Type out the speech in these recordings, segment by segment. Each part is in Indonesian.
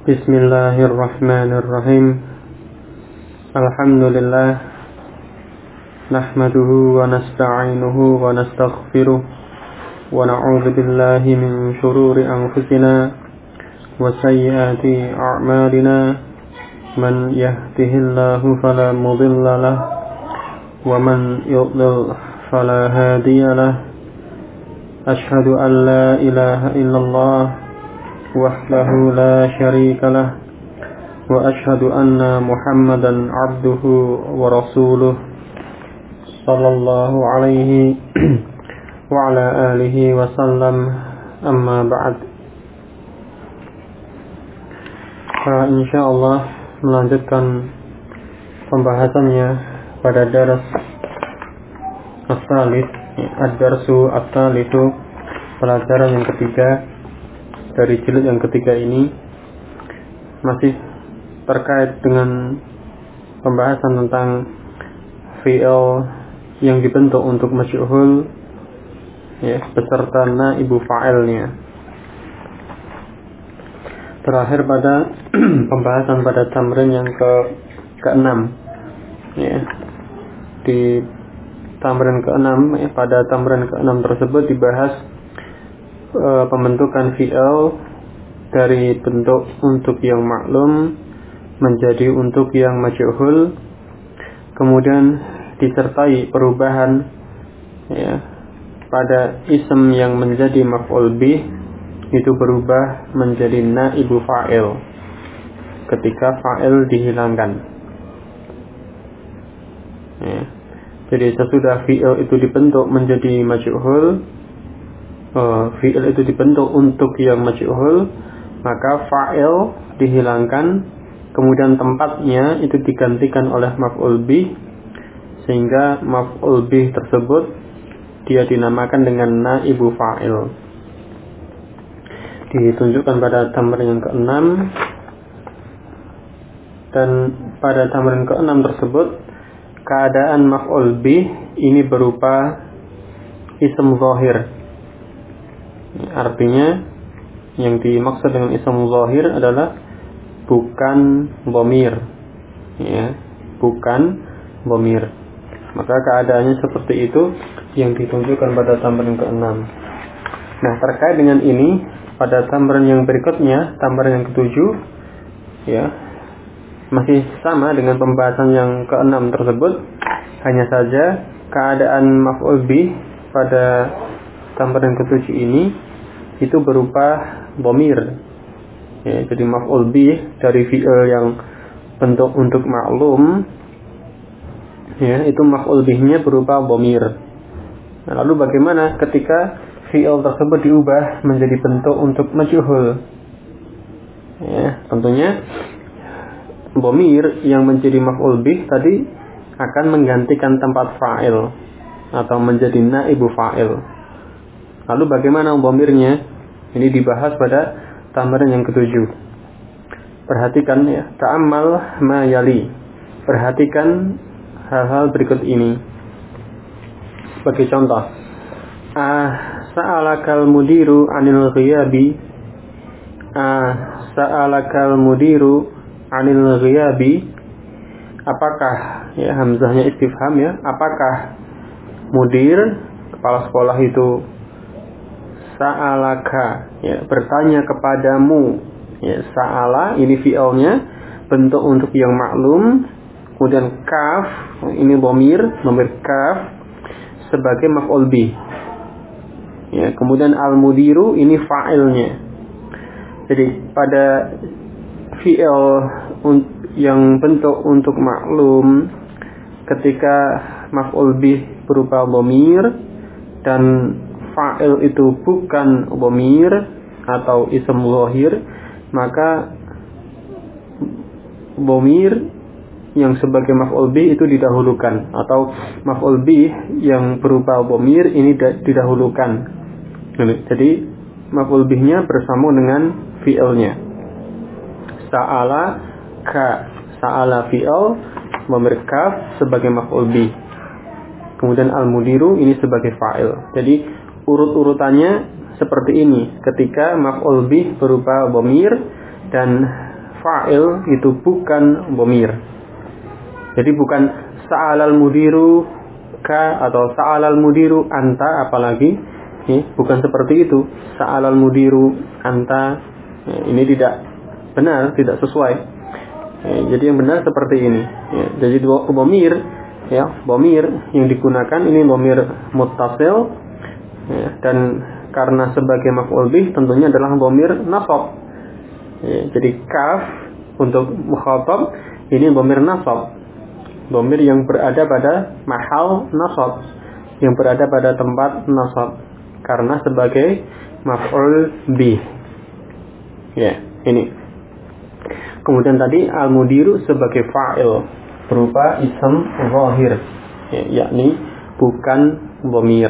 Bismillahirrahmanirrahim. Alhamdulillah. Nahmaduhu wa nasta'inuhu wa nastaghfiruh. Wa na'udzu billahi min shururi anfusina wa sayyiati a'malina. Man yahdihillahu fala mudilla lahu wa man yudlil fala hadiya lahu. Ashhadu an la ilaha illallah wahdahu la syarika lah wa ashhadu anna Muhammadan abduhu wa rasuluh sallallahu alaihi wa ala alihi wa sallam, amma ba'd. Insyaallah melanjutkan pembahasannya pada daras as-salis, ad-darsu as-salisu, pelajaran yang ketiga dari jilid yang ketiga ini, masih terkait dengan pembahasan tentang fi'il yang dibentuk untuk masyhul, beserta naibu fa'ilnya. Terakhir pada pembahasan pada tamrin yang ke-6, di tamrin ke-6, pada tamrin ke-6 tersebut dibahas pembentukan fi'il dari bentuk untuk yang maklum menjadi untuk yang majhul, kemudian disertai perubahan pada ism yang menjadi maf'ul bih, itu berubah menjadi naibu fa'il ketika fa'il dihilangkan. Jadi sesudah fi'il itu dibentuk menjadi majhul, fi'il itu dibentuk untuk yang majhul, maka fa'il dihilangkan, kemudian tempatnya itu digantikan oleh maf'ul bih, sehingga maf'ul bih tersebut dia dinamakan dengan naibu fa'il. Ditunjukkan pada tamrin yang ke-6, dan pada tamrin ke-6 tersebut keadaan maf'ul bih ini berupa ism zahir. Artinya yang dimaksud dengan ism zahir adalah bukan dhamir, bukan dhamir. Maka keadaannya seperti itu yang ditunjukkan pada tamrin ke-6. Nah, terkait dengan ini pada tamrin yang berikutnya, tamrin yang ke-7, masih sama dengan pembahasan yang ke-6 tersebut, hanya saja keadaan maf'ul bih pada tamrin ke-7 ini itu berupa dhamir. Jadi maf'ul bih dari fi'il yang bentuk untuk maklum, itu maf'ul bihnya berupa dhamir. Nah, lalu bagaimana ketika fi'il tersebut diubah menjadi bentuk untuk majhul? Tentunya dhamir yang menjadi maf'ul bih tadi akan menggantikan tempat fa'il atau menjadi naibu fa'il. Lalu bagaimana dhamirnya? Ini dibahas pada tamrin yang ke-7. Perhatikan, ta'ammal ma yali. Perhatikan hal-hal berikut ini. Sebagai contoh, sa'alakal mudiru 'anil ghiyabi. Sa'alakal mudiru 'anil ghiyabi. Apakah, hamzahnya istifham, apakah mudir, kepala sekolah itu, sa'alaka, bertanya kepadamu. Sa'ala ini fi'ilnya, bentuk untuk yang maklum, kemudian kaf, ini dhamir kaf sebagai maf'ul bih. Kemudian al-mudiru ini fa'ilnya. Jadi pada fi'il yang bentuk untuk maklum, ketika maf'ul bih berupa dhamir dan fa'il itu bukan dhamir atau ism zahir, maka dhamir yang sebagai maf'ul bih itu didahulukan, atau maf'ul bih yang berupa dhamir ini didahulukan. Jadi maf'ul bihnya bersambung dengan fi'ilnya. Sa'ala ka, sa'ala fi'il, dhamir kaf sebagai maf'ul bih, kemudian al-mudiru ini sebagai fa'il. Jadi urut-urutannya seperti ini ketika maf'ul bih berupa dhamir dan fa'il itu bukan dhamir. Jadi bukan sa'alal mudiru ka atau sa'alal mudiru anta, apalagi bukan seperti itu. Sa'alal mudiru anta, ini tidak benar, tidak sesuai. Jadi yang benar seperti ini. Jadi dhamir, dhamir yang digunakan ini dhamir muttasil, dan karena sebagai maf'ul bih tentunya adalah dhamir nasab. Jadi kaf untuk mukhatab ini dhamir nasab. Dhamir yang berada pada mahal nasab, yang berada pada tempat nasab karena sebagai maf'ul bih. Ini. Kemudian tadi al-mudiru sebagai fa'il berupa ism zahir, yakni bukan dhamir.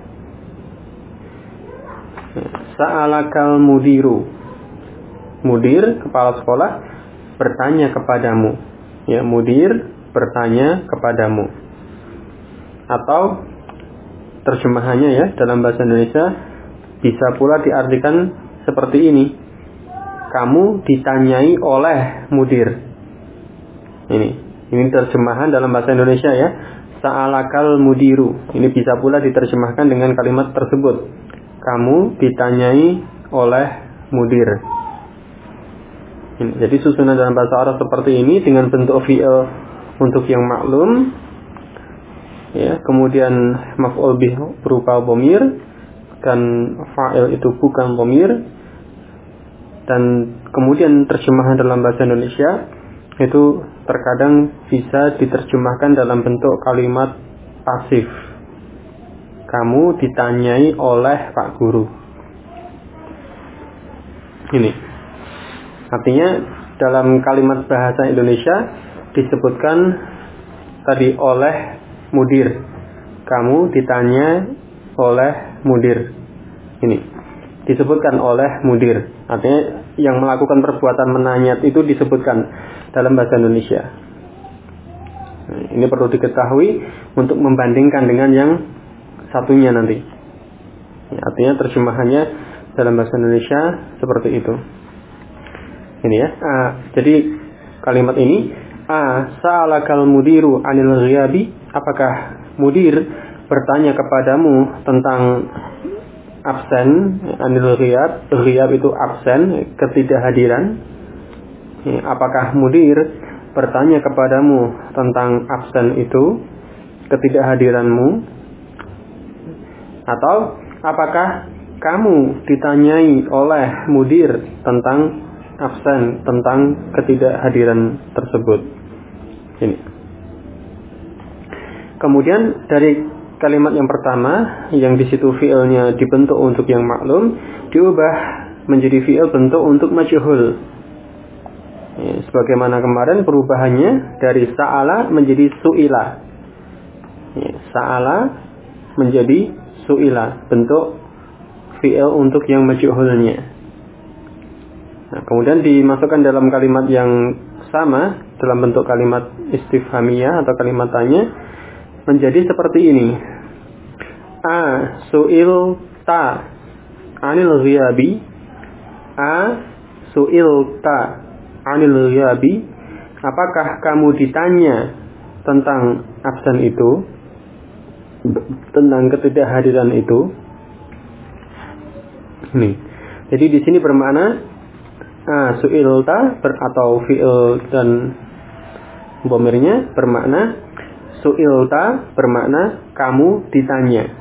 Sa'alakal mudiru. Mudir, kepala sekolah, bertanya kepadamu. Mudir bertanya kepadamu. Atau terjemahannya dalam bahasa Indonesia bisa pula diartikan seperti ini. Kamu ditanyai oleh mudir. Ini terjemahan dalam bahasa Indonesia Sa'alakal mudiru. Ini bisa pula diterjemahkan dengan kalimat tersebut. Kamu ditanyai oleh mudir. Jadi susunan dalam bahasa Arab seperti ini dengan bentuk fi'il untuk yang maklum, kemudian maf'ul bih berupa dhamir dan fa'il itu bukan dhamir, dan kemudian terjemahan dalam bahasa Indonesia itu terkadang bisa diterjemahkan dalam bentuk kalimat pasif. Kamu ditanyai oleh Pak Guru. Ini artinya dalam kalimat bahasa Indonesia disebutkan tadi oleh mudir. Kamu ditanya oleh mudir. Ini disebutkan oleh mudir. Artinya yang melakukan perbuatan menanyat itu disebutkan dalam bahasa Indonesia. Ini perlu diketahui untuk membandingkan dengan yang satunya nanti. Artinya terjemahannya dalam bahasa Indonesia seperti itu. Ini jadi kalimat ini sa'alakal mudiru anil ghiyabi, apakah mudir bertanya kepadamu tentang absen, anil ghiyab, ghiyab itu absen, ketidakhadiran. Apakah mudir bertanya kepadamu tentang absen itu, ketidakhadiranmu? Atau apakah kamu ditanyai oleh mudir tentang absen, tentang ketidakhadiran tersebut? Ini. Kemudian dari kalimat yang pertama yang di situ fi'ilnya dibentuk untuk yang maklum diubah menjadi fi'il bentuk untuk majhul. Sebagaimana kemarin perubahannya dari sa'ala menjadi su'ila. Sa'ala menjadi su'ila, bentuk fi'il untuk yang majhulnya. Kemudian dimasukkan dalam kalimat yang sama dalam bentuk kalimat istifhamiyah atau kalimat tanya menjadi seperti ini. Su'ilta anil ghiyabi. Su'ilta anil ghiyabi. Apakah kamu ditanya tentang absen itu, tentang ketidakhadiran itu? Nih. Jadi di sini bermakna su'ilta atau fi'il dan dhamirnya bermakna su'ilta bermakna kamu ditanya.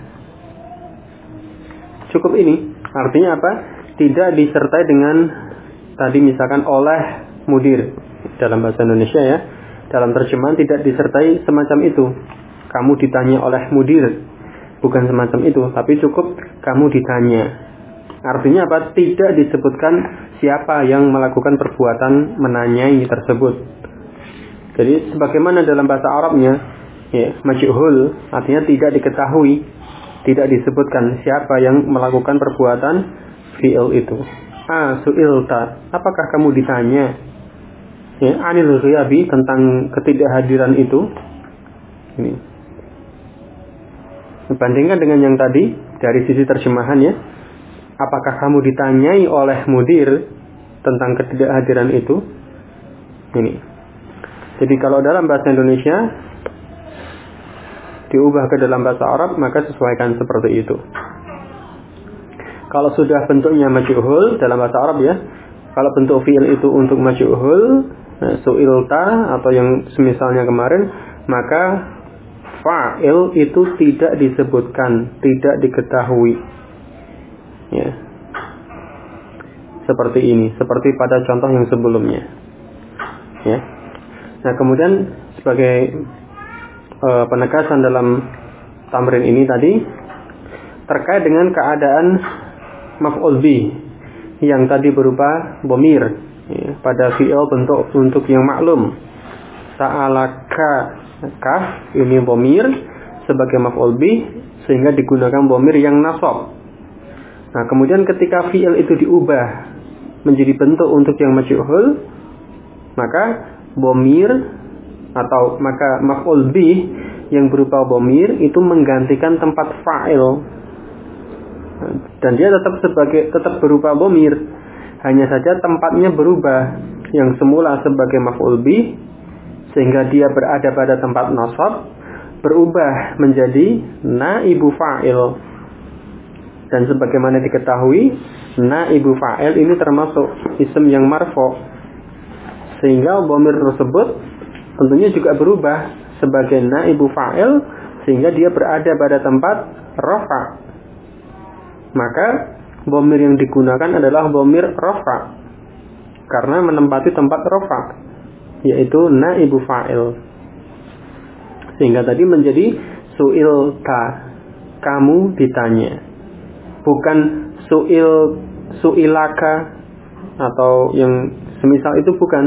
Cukup ini. Artinya apa? Tidak disertai dengan tadi misalkan oleh mudir dalam bahasa Indonesia Dalam terjemahan tidak disertai semacam itu. Kamu ditanya oleh mudir. Bukan semacam itu, tapi cukup kamu ditanya. Artinya apa? Tidak disebutkan siapa yang melakukan perbuatan menanyai tersebut. Jadi sebagaimana dalam bahasa Arabnya majhul, artinya tidak diketahui, tidak disebutkan siapa yang melakukan perbuatan fi'il itu. Su'ilta, apakah kamu ditanya anil ghiyabi, tentang ketidakhadiran itu? Ini. Bandingkan dengan yang tadi dari sisi terjemahan apakah kamu ditanyai oleh mudir tentang ketidakhadiran itu? Ini. Jadi kalau dalam bahasa Indonesia diubah ke dalam bahasa Arab, maka sesuaikan seperti itu. Kalau sudah bentuknya majhul dalam bahasa Arab ya, kalau bentuk fi'il itu untuk majhul, su'ilta atau yang semisalnya kemarin, maka fa'il itu tidak disebutkan, tidak diketahui. Ya. Seperti ini, seperti pada contoh yang sebelumnya. Ya. Nah, kemudian sebagai penegasan dalam tamrin ini tadi terkait dengan keadaan maf'ul bih yang tadi berupa dhamir ya, pada fi'il bentuk untuk yang maklum. Sa'alaka kaf ini dhamir sebagai maf'ul bih sehingga digunakan dhamir yang nasab. Nah, kemudian ketika fi'il itu diubah menjadi bentuk untuk yang majhul, maka dhamir atau maka maf'ul bih yang berupa dhamir itu menggantikan tempat fa'il. Dan dia tetap berupa dhamir, hanya saja tempatnya berubah, yang semula sebagai maf'ul bih sehingga dia berada pada tempat nasab berubah menjadi naibu fa'il. Dan sebagaimana diketahui, naibu fa'il ini termasuk isim yang marfu', sehingga dhamir tersebut tentunya juga berubah sebagai naibu fa'il sehingga dia berada pada tempat rafa'. Maka dhamir yang digunakan adalah dhamir rafa' karena menempati tempat rafa', yaitu naibu fa'il. Sehingga tadi menjadi su'ilta, kamu ditanya. Bukan su'ilaka atau yang semisal itu, bukan.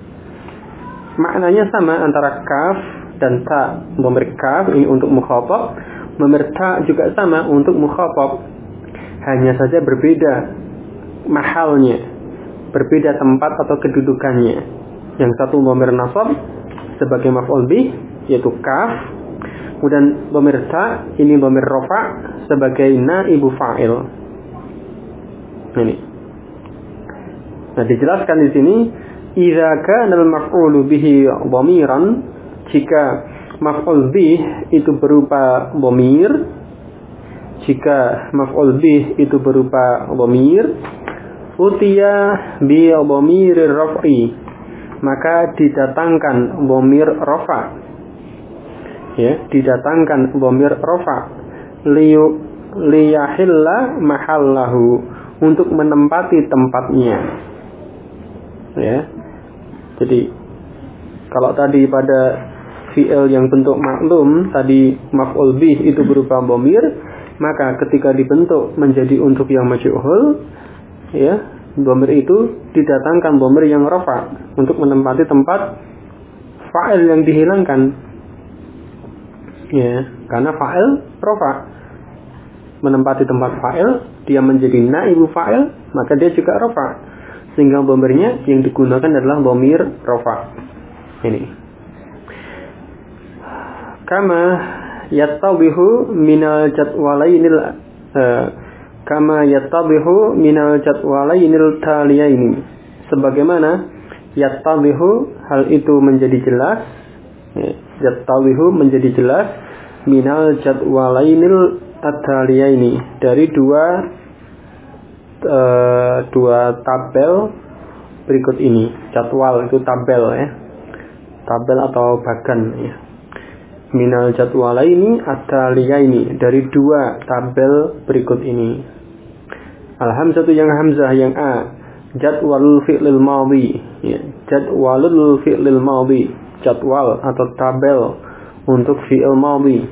Maknanya sama antara kaf dan ta. Dhamir kaf ini untuk mukhatab, dhamir ta juga sama untuk mukhatab. Hanya saja berbeda mahalnya, berbeda tempat atau kedudukannya. Yang satu dhamir nasab sebagai maf'ul bih yaitu kaf, kemudian dhamir ta ini dhamir rafa' sebagai naibu fa'il. Ini. Nah, dijelaskan di sini, idza kana al-maf'ulu bihi dhamiran, jika maf'ul bih itu berupa dhamir, jika maf'ul bih itu berupa dhamir, utiya bi dhamirir raf'i, maka didatangkan dhamir rafa'. Ya, didatangkan dhamir rafa' liyahilla mahallahu, untuk menempati tempatnya. Ya. Jadi kalau tadi pada fi'il yang bentuk maklum tadi maf'ul bih itu berupa dhamir, maka ketika dibentuk menjadi untuk yang majhul, ya, dhamir itu didatangkan dhamir yang rafa' untuk menempati tempat fa'il yang dihilangkan. Ya, karena fa'il rafa' menempati tempat fa'il, dia menjadi naibu fa'il, maka dia juga rafa'. Sehingga dhamirnya yang digunakan adalah dhamir rafa'. Ini. Kama yattabihu minal jadwalainil taliyaini, sebagaimana yattabihu hal itu menjadi jelas, yattabihu menjadi jelas minal jadwalainil taliyaini, dari dua tabel berikut ini. Jadwal itu tabel ya, tabel atau bagan ya. Minal jadwalaini at-taliyaini, dari dua tabel berikut ini. Al-hamzatu yang hamzah yang a, jadwalul fi'lil madhi ya, jadwalul fi'lil madhi, jadwal atau tabel untuk fi'il madhi.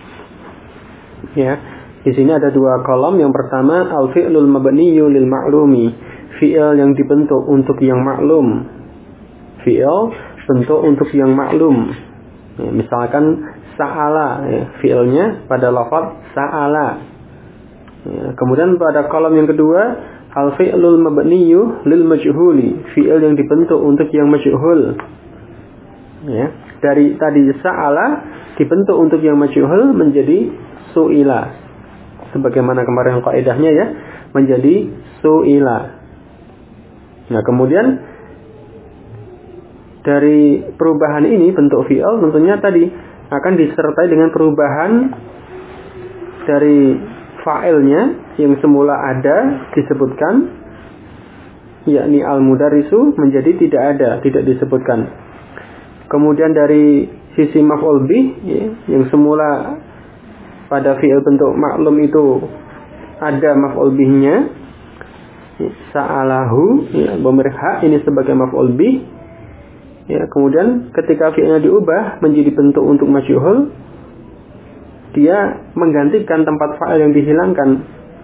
Ya, di sini ada dua kolom. Yang pertama al-fi'lul mabniyyu lil ma'lumi, fi'il yang dibentuk untuk yang maklum. Fi'il bentuk untuk yang maklum. Ya, misalkan sa'ala, ya, fi'ilnya pada lafaz sa'ala. Ya, kemudian pada kolom yang kedua al-fi'lul mabniyyu lil majhuli, fi'il yang dibentuk untuk yang majhul. Ya, dari tadi sa'ala dibentuk untuk yang majhul menjadi su'ila. Sebagaimana kemarin kaidahnya ya, menjadi su'ila. Nah, kemudian dari perubahan ini bentuk fi'il tentunya tadi akan disertai dengan perubahan dari fa'ilnya yang semula ada disebutkan, yakni al-mudarrisu, menjadi tidak ada, tidak disebutkan. Kemudian dari sisi maf'ul bih, ya, yang semula pada fi'il bentuk maklum itu ada maf'ul bihnya, sa'alahu, ya, dhamir ha ini sebagai maf'ul bih. Ya, kemudian ketika fi'ilnya diubah menjadi bentuk untuk majhul, dia menggantikan tempat fa'il yang dihilangkan.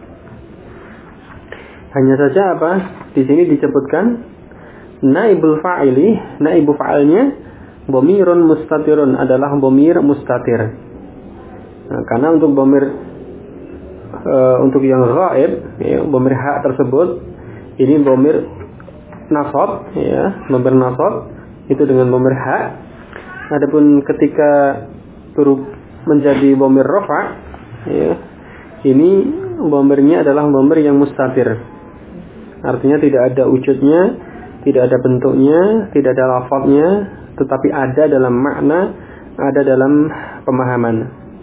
Hanya saja apa? Di sini disebutkan naibul fa'ili, naibu fa'ilnya dhamirun mustatirun, adalah dhamir mustatir. Nah, karena untuk dhamir untuk yang ghaib, ya, dhamir ha tersebut ini dhamir nasab, ya, dhamir nasab itu dengan dhamir ha. Adapun ketika menjadi dhamir rafa, ya, ini dhamirnya adalah dhamir yang mustatir. Artinya tidak ada wujudnya, tidak ada bentuknya, tidak ada lafadznya, tetapi ada dalam makna, ada dalam pemahaman.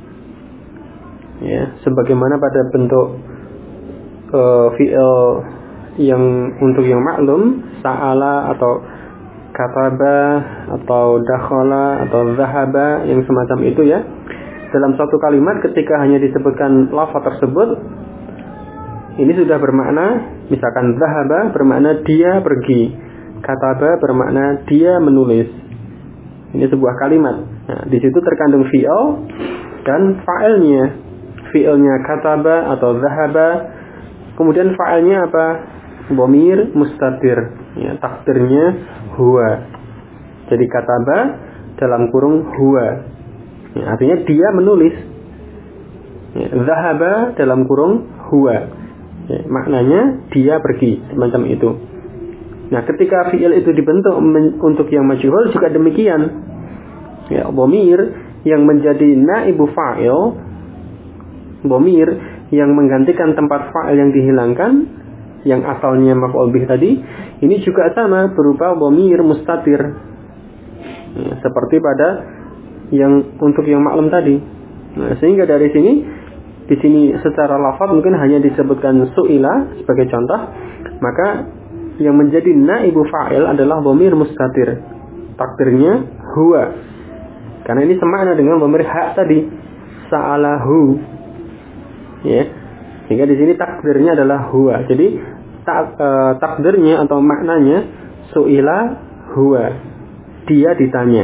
Ya, sebagaimana pada bentuk fi'il yang untuk yang maklum, sa'ala atau kataba atau dakhala atau zahaba, yang semacam itu, ya. Dalam suatu kalimat ketika hanya disebutkan lafaz tersebut, ini sudah bermakna, misalkan zahaba bermakna dia pergi, kataba bermakna dia menulis. Ini sebuah kalimat. Nah, di situ terkandung fi'il dan fa'ilnya. Fi'ilnya kataba atau zahaba. Kemudian fa'ilnya apa? Dhamir mustatir. Ya, takdirnya huwa. Jadi kataba dalam kurung huwa. Ya, artinya dia menulis. Ya, zahaba dalam kurung huwa. Ya, maknanya dia pergi, semacam itu. Nah, ketika fi'il itu dibentuk untuk yang majhul juga demikian. Ya, dhamir yang menjadi naibu fa'il, dhamir yang menggantikan tempat fa'il yang dihilangkan, yang asalnya maf'ul bih tadi, ini juga sama berupa dhamir mustatir. Ya, seperti pada yang untuk yang maklum tadi. Nah, sehingga dari sini, di sini secara lafaz mungkin hanya disebutkan su'ila sebagai contoh, maka yang menjadi naibu fa'il adalah dhamir mustatir, takdirnya huwa, karena ini semakna dengan dhamir ha tadi, sa'alahu, ya. Sehingga di sini takdirnya adalah huwa. Jadi takdirnya atau maknanya su'ila huwa, dia ditanya.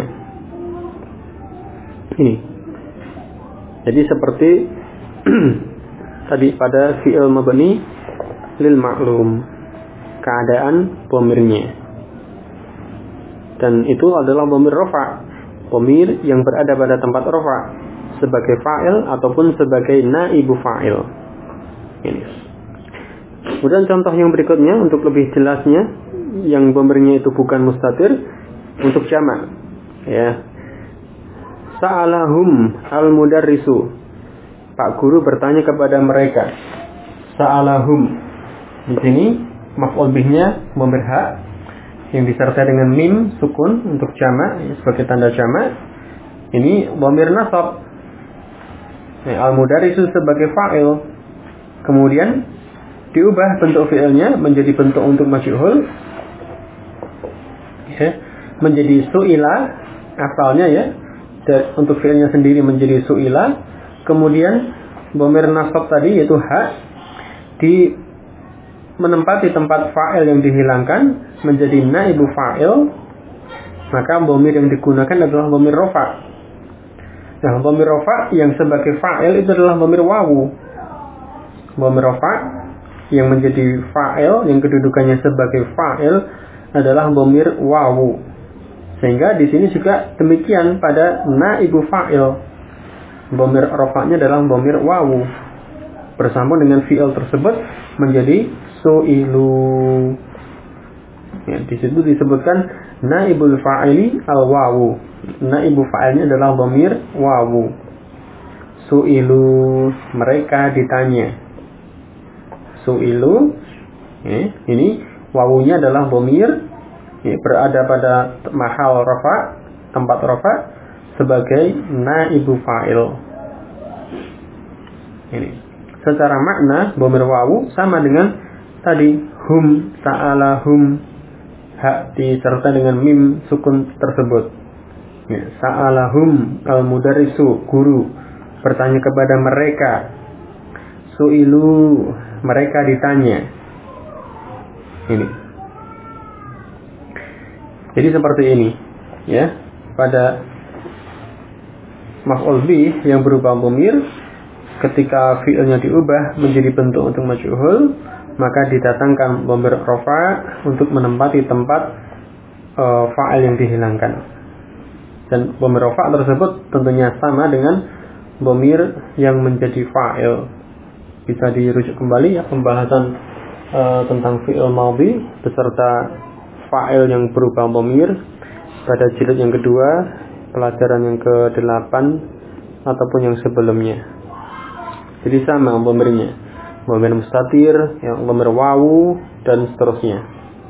Ini. Jadi seperti tadi pada fi'il mabni lil ma'lum, keadaan dhamirnya. Dan itu adalah dhamir rafa, dhamir yang berada pada tempat rafa sebagai fa'il ataupun sebagai naibu fa'il. Ini. Kemudian contoh yang berikutnya untuk lebih jelasnya, yang dhamirnya itu bukan mustatir, untuk jamak. Ya. Sa'alahum al-mudarrisu. Pak guru bertanya kepada mereka. Sa'alahum. Di sini maf'ul bihnya dhamir ha yang disertai dengan mim sukun untuk jamak, sebagai tanda jamak. Ini dhamir nasab. Al-mudarrisu sebagai fa'il. Kemudian diubah bentuk fi'ilnya menjadi bentuk untuk majhul. Ya, menjadi su'ila asalnya, ya. Dan untuk fi'ilnya sendiri menjadi su'ila. Kemudian dhamir nasab tadi yaitu ha menempati tempat fa'il yang dihilangkan menjadi naibu fa'il, maka dhamir yang digunakan adalah dhamir rafa. Nah, dhamir rafa yang sebagai fa'il itu adalah dhamir wawu. Dhamir rafa yang menjadi fa'il, yang kedudukannya sebagai fa'il adalah dhamir wawu. Sehingga di sini juga demikian pada naibu fa'il. Dhamir rafa'nya adalah dhamir wawu. Bersambung dengan fi'il tersebut menjadi su'ilu. Ya, di situ disebutkan naibul fa'ili al-wawu. Naibu fa'ilnya adalah dhamir wawu. Su'ilu, mereka ditanya. Su'ilu, ya, ini wawunya adalah dhamir berada pada mahal rafa, tempat rafa sebagai naibu fa'il. Ini secara makna dhamir wawu sama dengan tadi hum, sa'alahum, hak disertai dengan mim sukun tersebut. Sa'alahum al-mudarrisu, guru bertanya kepada mereka. Su'ilu, mereka ditanya. Ini. Jadi seperti ini, ya. Pada maf'ul bih yang berupa dhamir, ketika fi'ilnya diubah menjadi bentuk untuk majhul, maka didatangkan dhamir rafa untuk menempati tempat fa'il yang dihilangkan. Dan dhamir rafa tersebut tentunya sama dengan dhamir yang menjadi fa'il. Bisa dirujuk kembali ya pembahasan tentang fi'il madhi beserta fa'il yang berupa dhamir pada jilid yang kedua, pelajaran yang ke-8 ataupun yang sebelumnya. Jadi sama dhamirnya, dhamir mustatir, yang dhamir wawu dan seterusnya.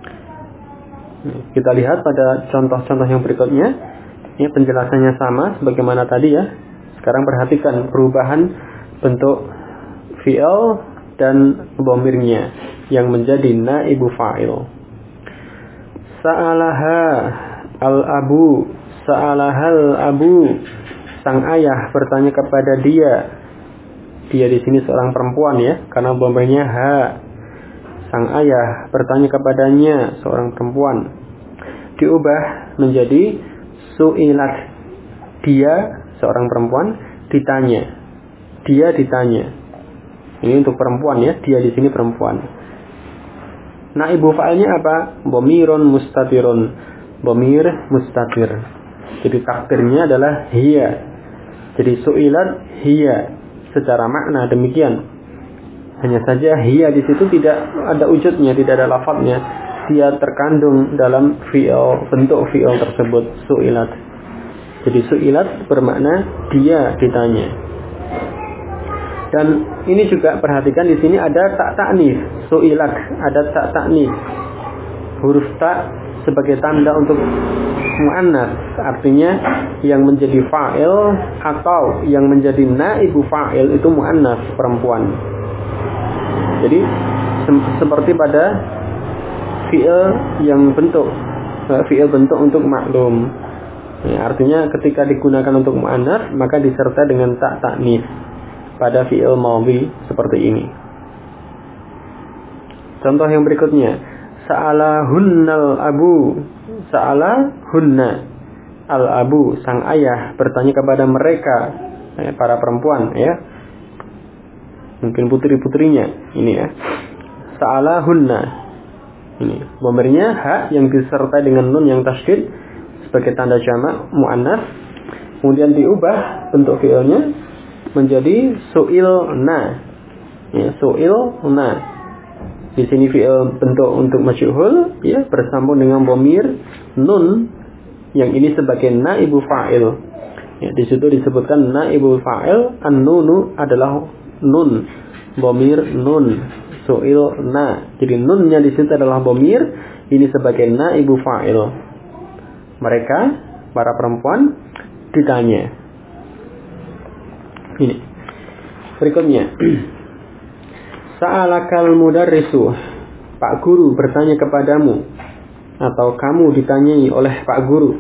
Kita lihat pada contoh-contoh yang berikutnya. Ini penjelasannya sama sebagaimana tadi ya. Sekarang perhatikan perubahan bentuk fi'il dan dhamirnya yang menjadi naibu fa'il. Sa'alaha al-abu, sa'alahal abu, sang ayah bertanya kepada dia. Dia di sini seorang perempuan ya, karena dhamirnya ha. Sang ayah bertanya kepadanya, seorang perempuan. Diubah menjadi su'ilat. Dia, seorang perempuan, ditanya. Dia ditanya. Ini untuk perempuan ya, dia di sini perempuan. Naibu fa'ilnya apa? Dhamirun mustatirun. Dhamir mustatir. Jadi takdirnya adalah hiya. Jadi su'ilat hiya. Secara makna demikian. Hanya saja hiya di situ tidak ada wujudnya, tidak ada lafadznya. Dia terkandung dalam fi'il, bentuk fi'il tersebut, su'ilat. Jadi su'ilat bermakna dia ditanya. Dan ini juga perhatikan di sini ada tak ta'nits, su'ilat, ada tak ta'nits. Huruf ta sebagai tanda untuk muannas, artinya yang menjadi fa'il atau yang menjadi naibu fa'il itu muannas, perempuan. Jadi seperti pada fi'il yang bentuk untuk maklum. Ya, artinya ketika digunakan untuk muannas maka disertai dengan tak ta'nits pada fi'il madhi seperti ini. Contoh yang berikutnya, sa'alahunnal abu, sa'alahunna al abu, sang ayah bertanya kepada mereka, para perempuan ya. Mungkin putri-putrinya ini ya. Sa'alahunna. Ini dhamirnya ha yang disertai dengan nun yang tasydid sebagai tanda jamak muannas. Kemudian diubah bentuk fi'ilnya menjadi su'ilna. Ya, su'ilna. Di sini fi'il bentuk untuk majhul ya, bersambung dengan dhamir nun yang ini sebagai naibu fa'il. Ya, di situ disebutkan naibu fa'il, an-nunu adalah nun, dhamir nun, su'ilna. Jadi nunnya di situ adalah dhamir, ini sebagai naibu fa'il. Mereka, para perempuan, ditanya. Ini berikutnya. Sa'alakal mudarrisu, Pak guru bertanya kepadamu, atau kamu ditanyai oleh Pak guru.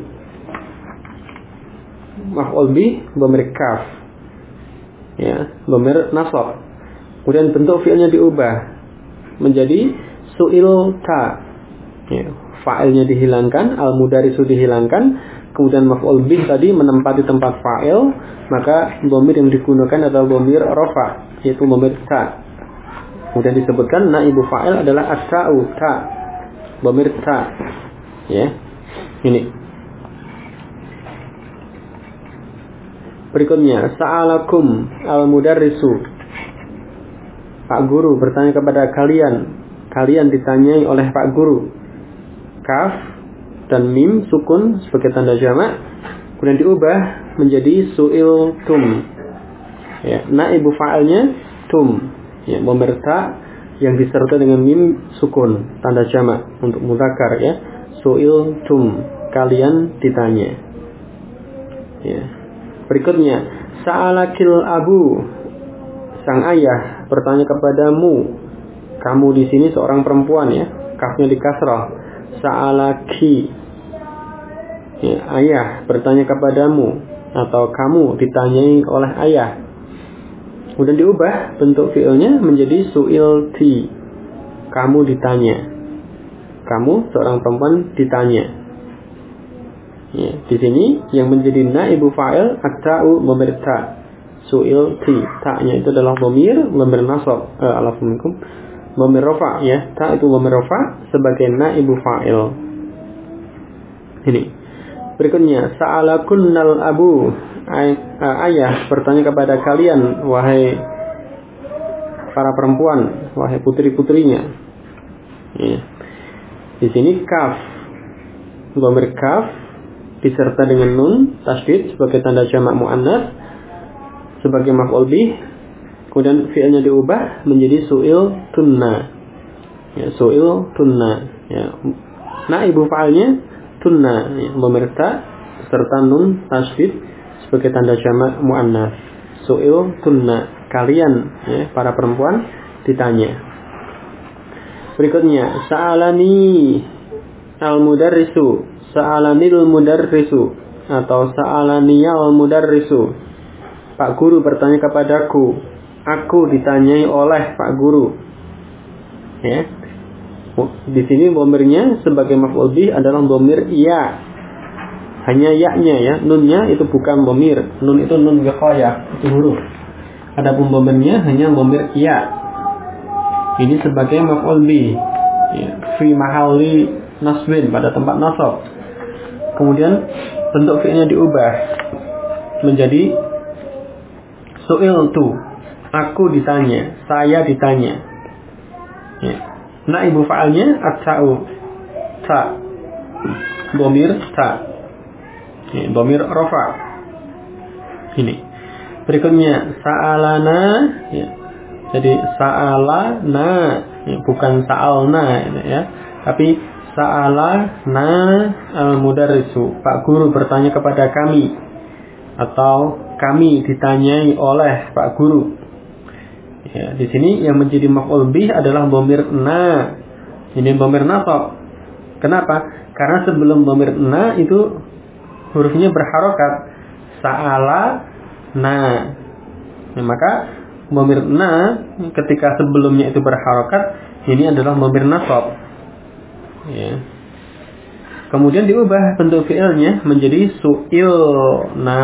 Maf'ul bih dhamir kaf, ya, dhamir nasab. Kemudian bentuk fi'ilnya diubah menjadi su'ilta, ya, fa'ilnya dihilangkan, al-mudarrisu dihilangkan, kemudian maf'ul bih tadi menempati tempat fa'il, maka dhamir yang digunakan adalah dhamir rafa, yaitu dhamir ta. Kemudian disebutkan naibu fa'il adalah as-ta'u, ta, dhamir ta. Ya. Ini. Berikutnya, sa'alakum al-mudarrisu. Pak guru bertanya kepada kalian. Kalian ditanyai oleh Pak guru. Kaf dan mim sukun sebagai tanda jamak, kemudian diubah menjadi su'iltum. Ya, naibu fa'ilnya tum. Ya, dhamir ta yang disertai dengan mim sukun, tanda jamak untuk mudzakkar ya. su'iltum, kalian ditanya. Ya. Berikutnya, sa'alakil abu, sang ayah bertanya kepadamu. Kamu di sini seorang perempuan ya, kafnya di kasrah. Sa'alaki, ya, ayah bertanya kepadamu, atau kamu ditanyai oleh ayah. Kemudian diubah bentuk fi'ilnya menjadi su'ilti, kamu ditanya. Kamu seorang perempuan ditanya. Ya, di sini yang menjadi naibu fa'il at-ta'u dhamir ta. Su'ilti, ta'nya itu adalah dhamir nasab. Alaikum. Dhamir rafa ya. Ta itu dhamir rafa sebagai naibu fa'il. Ini. Berikutnya, sa'alakunnal abu, ayah bertanya kepada kalian, wahai para perempuan, wahai putri-putrinya. Ya. Di sini kaf, dhamir kaf diserta dengan nun tasydid sebagai tanda jamak muannas sebagai maf'ul bih. Kemudian fi'ilnya diubah menjadi su'il tunna. Ya, su'il tunna. Ya. Naibu fa'ilnya tunna, ya, dhamir ta serta nun tasydid sebagai tanda jamak muannas. Su'il tunna, kalian ya, para perempuan ditanya. Berikutnya, sa'alani al-mudarrisu, sa'alanil mudarrisu, atau sa'alaniyal mudarrisu. Pak guru bertanya kepadaku, aku ditanyai oleh Pak guru. Ya. Di sini dhamirnya sebagai maf'ul bih adalah dhamir ya. Hanya ya-nya ya, nunnya itu bukan dhamir. Nun itu nun wiqayah, itu huruf. Adapun dhamirnya hanya dhamir ya. Ini sebagai maf'ul bih. Ya, fi mahalli nasbin, pada tempat nasab. Kemudian bentuk fi'ilnya diubah menjadi su'iltu, aku ditanya, saya ditanya. Ya. Naibu fa'alnya at-ta'u, ta, dhamir ta, ya, dhamir rafa. Ini. Berikutnya sa'alana, ya. Jadi sa'alana, ya, bukan sa'alna ya, tapi sa'alana al-mudarrisu, Pak guru bertanya kepada kami, atau kami ditanyai oleh Pak guru. Ya, di sini yang menjadi maf'ul bih adalah dhamir na. Ini dhamir nasab. Kenapa? Karena sebelum dhamir na itu hurufnya berharokat. Sa'ala na. Ya, maka dhamir na ketika sebelumnya itu berharokat, ini adalah dhamir nasab. Ya. Kemudian diubah bentuk fi'ilnya menjadi su'il na.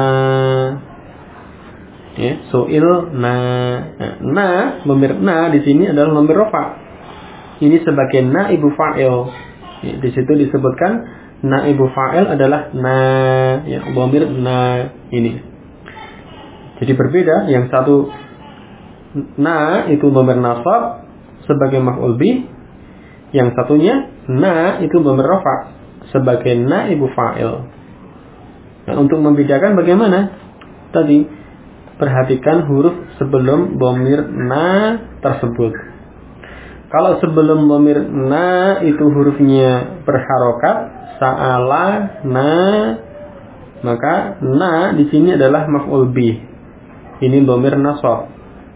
Ya, su'il na. Na, dhamir na di sini adalah dhamir rafa. Ini sebagai naibu fa'il. Ya, di situ disebutkan naibu fa'il adalah na, ya, dhamir na ini. Jadi berbeda, yang satu na itu dhamir nasab sebagai maf'ul bih, yang satunya na itu dhamir rafa sebagai naibu fa'il. Nah, untuk membedakan bagaimana? Tadi perhatikan huruf sebelum dhamir na tersebut. Kalau sebelum dhamir na itu hurufnya berharokat, sa'ala na, maka na di sini adalah maf'ul bih. Ini dhamir nasab.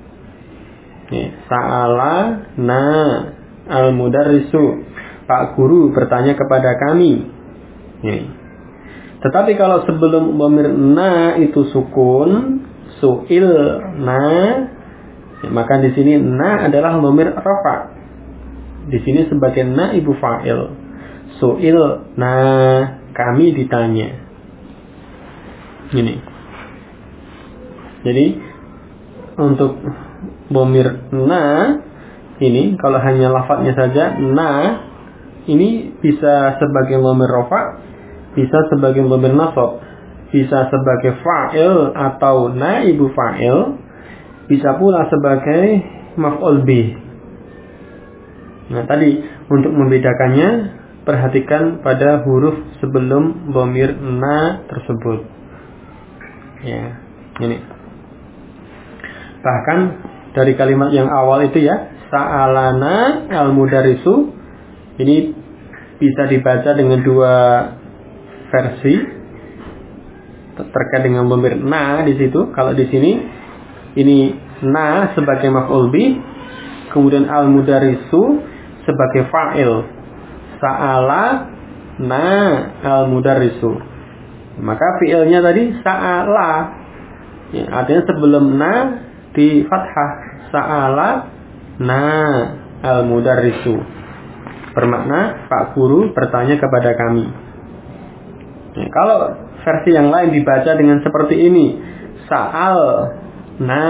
Sa'ala na al-mudarrisu, Pak guru bertanya kepada kami. Tetapi kalau sebelum dhamir na itu sukun, su'il na, ya, maka di sini na adalah dhamir rafa. Di sini sebagai naibu fa'il. Su'il na, kami ditanya. Ini. Jadi untuk dhamir na ini kalau hanya lafadznya saja na, ini bisa sebagai dhamir rafa, bisa sebagai dhamir nasab, bisa sebagai fa'il atau naibu fa'il, bisa pula sebagai maf'ul bih. Nah, tadi untuk membedakannya perhatikan pada huruf sebelum dhamir na tersebut. Ya, ini. Bahkan dari kalimat yang awal itu ya, sa'alana al-mudarrisu, ini bisa dibaca dengan dua versi terkait dengan dhamir na di situ. Kalau di sini ini na sebagai maf'ul bih, kemudian al-mudarrisu sebagai fa'il. Sa'ala na al-mudarrisu. Maka fi'ilnya tadi sa'ala. Ya, artinya sebelum na di fathah. Sa'ala na al-mudarrisu. Bermakna Pak Guru bertanya kepada kami. Ya, kalau versi yang lain dibaca dengan seperti ini. Sa'al na.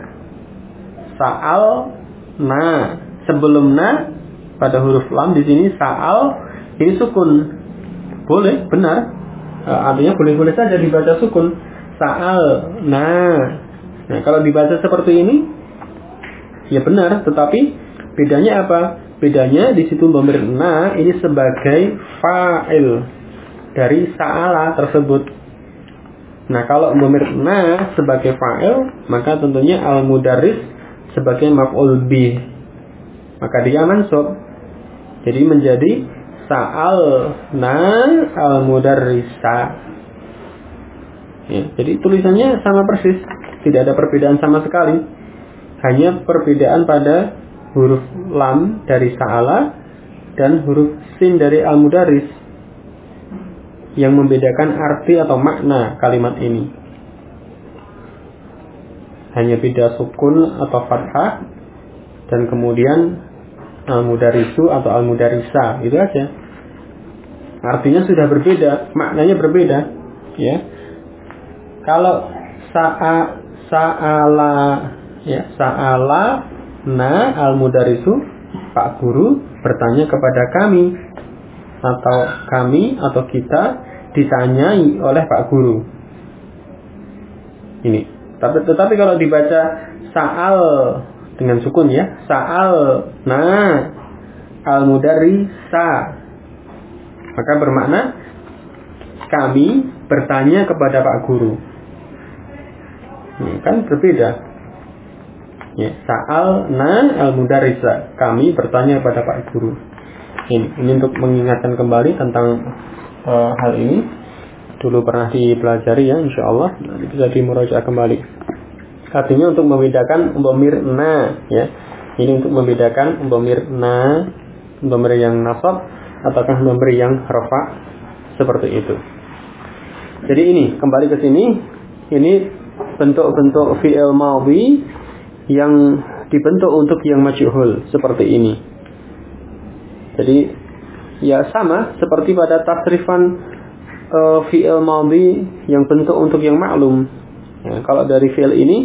Sa'al na. Sebelum na pada huruf lam di sini sa'al ini sukun. Boleh, benar. Artinya boleh-boleh saja dibaca sukun. Sa'al na. Nah, kalau dibaca seperti ini ya benar, tetapi bedanya apa? Bedanya di situ dhamir na ini sebagai fa'il dari sa'ala tersebut. Nah, kalau dhamir na sebagai fa'il, maka tentunya al-mudarris sebagai maf'ul bih. Maka dia mansub. Jadi menjadi sa'al na al-mudarrisa. Ya, jadi tulisannya sama persis, tidak ada perbedaan sama sekali. Hanya perbedaan pada huruf lam dari sa'ala dan huruf sin dari al-mudarris yang membedakan arti atau makna kalimat ini. Hanya beda sukun atau fathah dan kemudian al-mudarrisu atau al-mudarrisa, itu aja. Artinya sudah berbeda, maknanya berbeda, ya. Kalau sa'ala ya, sa'ala na al-mudarrisu, Pak Guru bertanya kepada kami, atau kami atau kita ditanyai oleh Pak Guru. Ini. Tetapi kalau dibaca sa'al dengan sukun ya, sa'al na al-mudarrisa, maka bermakna kami bertanya kepada Pak Guru. Ini kan berbeda. Ya, sa'al na al-mudarrisa, kami bertanya kepada Pak Guru. Ini untuk mengingatkan kembali tentang hal ini. Dulu pernah dipelajari ya, insyaallah nanti bisa dimurajaah kembali. Artinya untuk membedakan dhamir na ya. Ini untuk membedakan dhamir na, dhamir yang nasab ataukah dhamir yang rafa, seperti itu. Jadi ini kembali ke sini, ini bentuk-bentuk fi'il madhi yang dibentuk untuk yang majhul seperti ini. Jadi ya sama seperti pada tasrifan fi'il madhi yang bentuk untuk yang maklum. Ya, kalau dari fi'il ini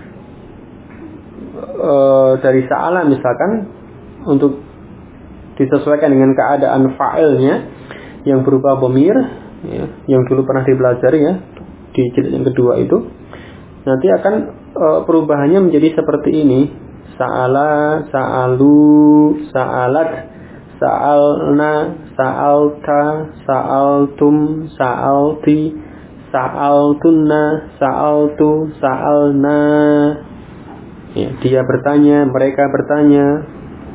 dari sa'ala misalkan, untuk disesuaikan dengan keadaan fa'ilnya yang berupa dhamir ya, yang dulu pernah dipelajari ya di jilid yang kedua itu, nanti akan perubahannya menjadi seperti ini: sa'ala, sa'alu, sa'alat, sa'alna, sa'alta, sa'altum, sa'alti, sa'altunna, sa'altu, sa'alna. Ya, dia bertanya, mereka bertanya,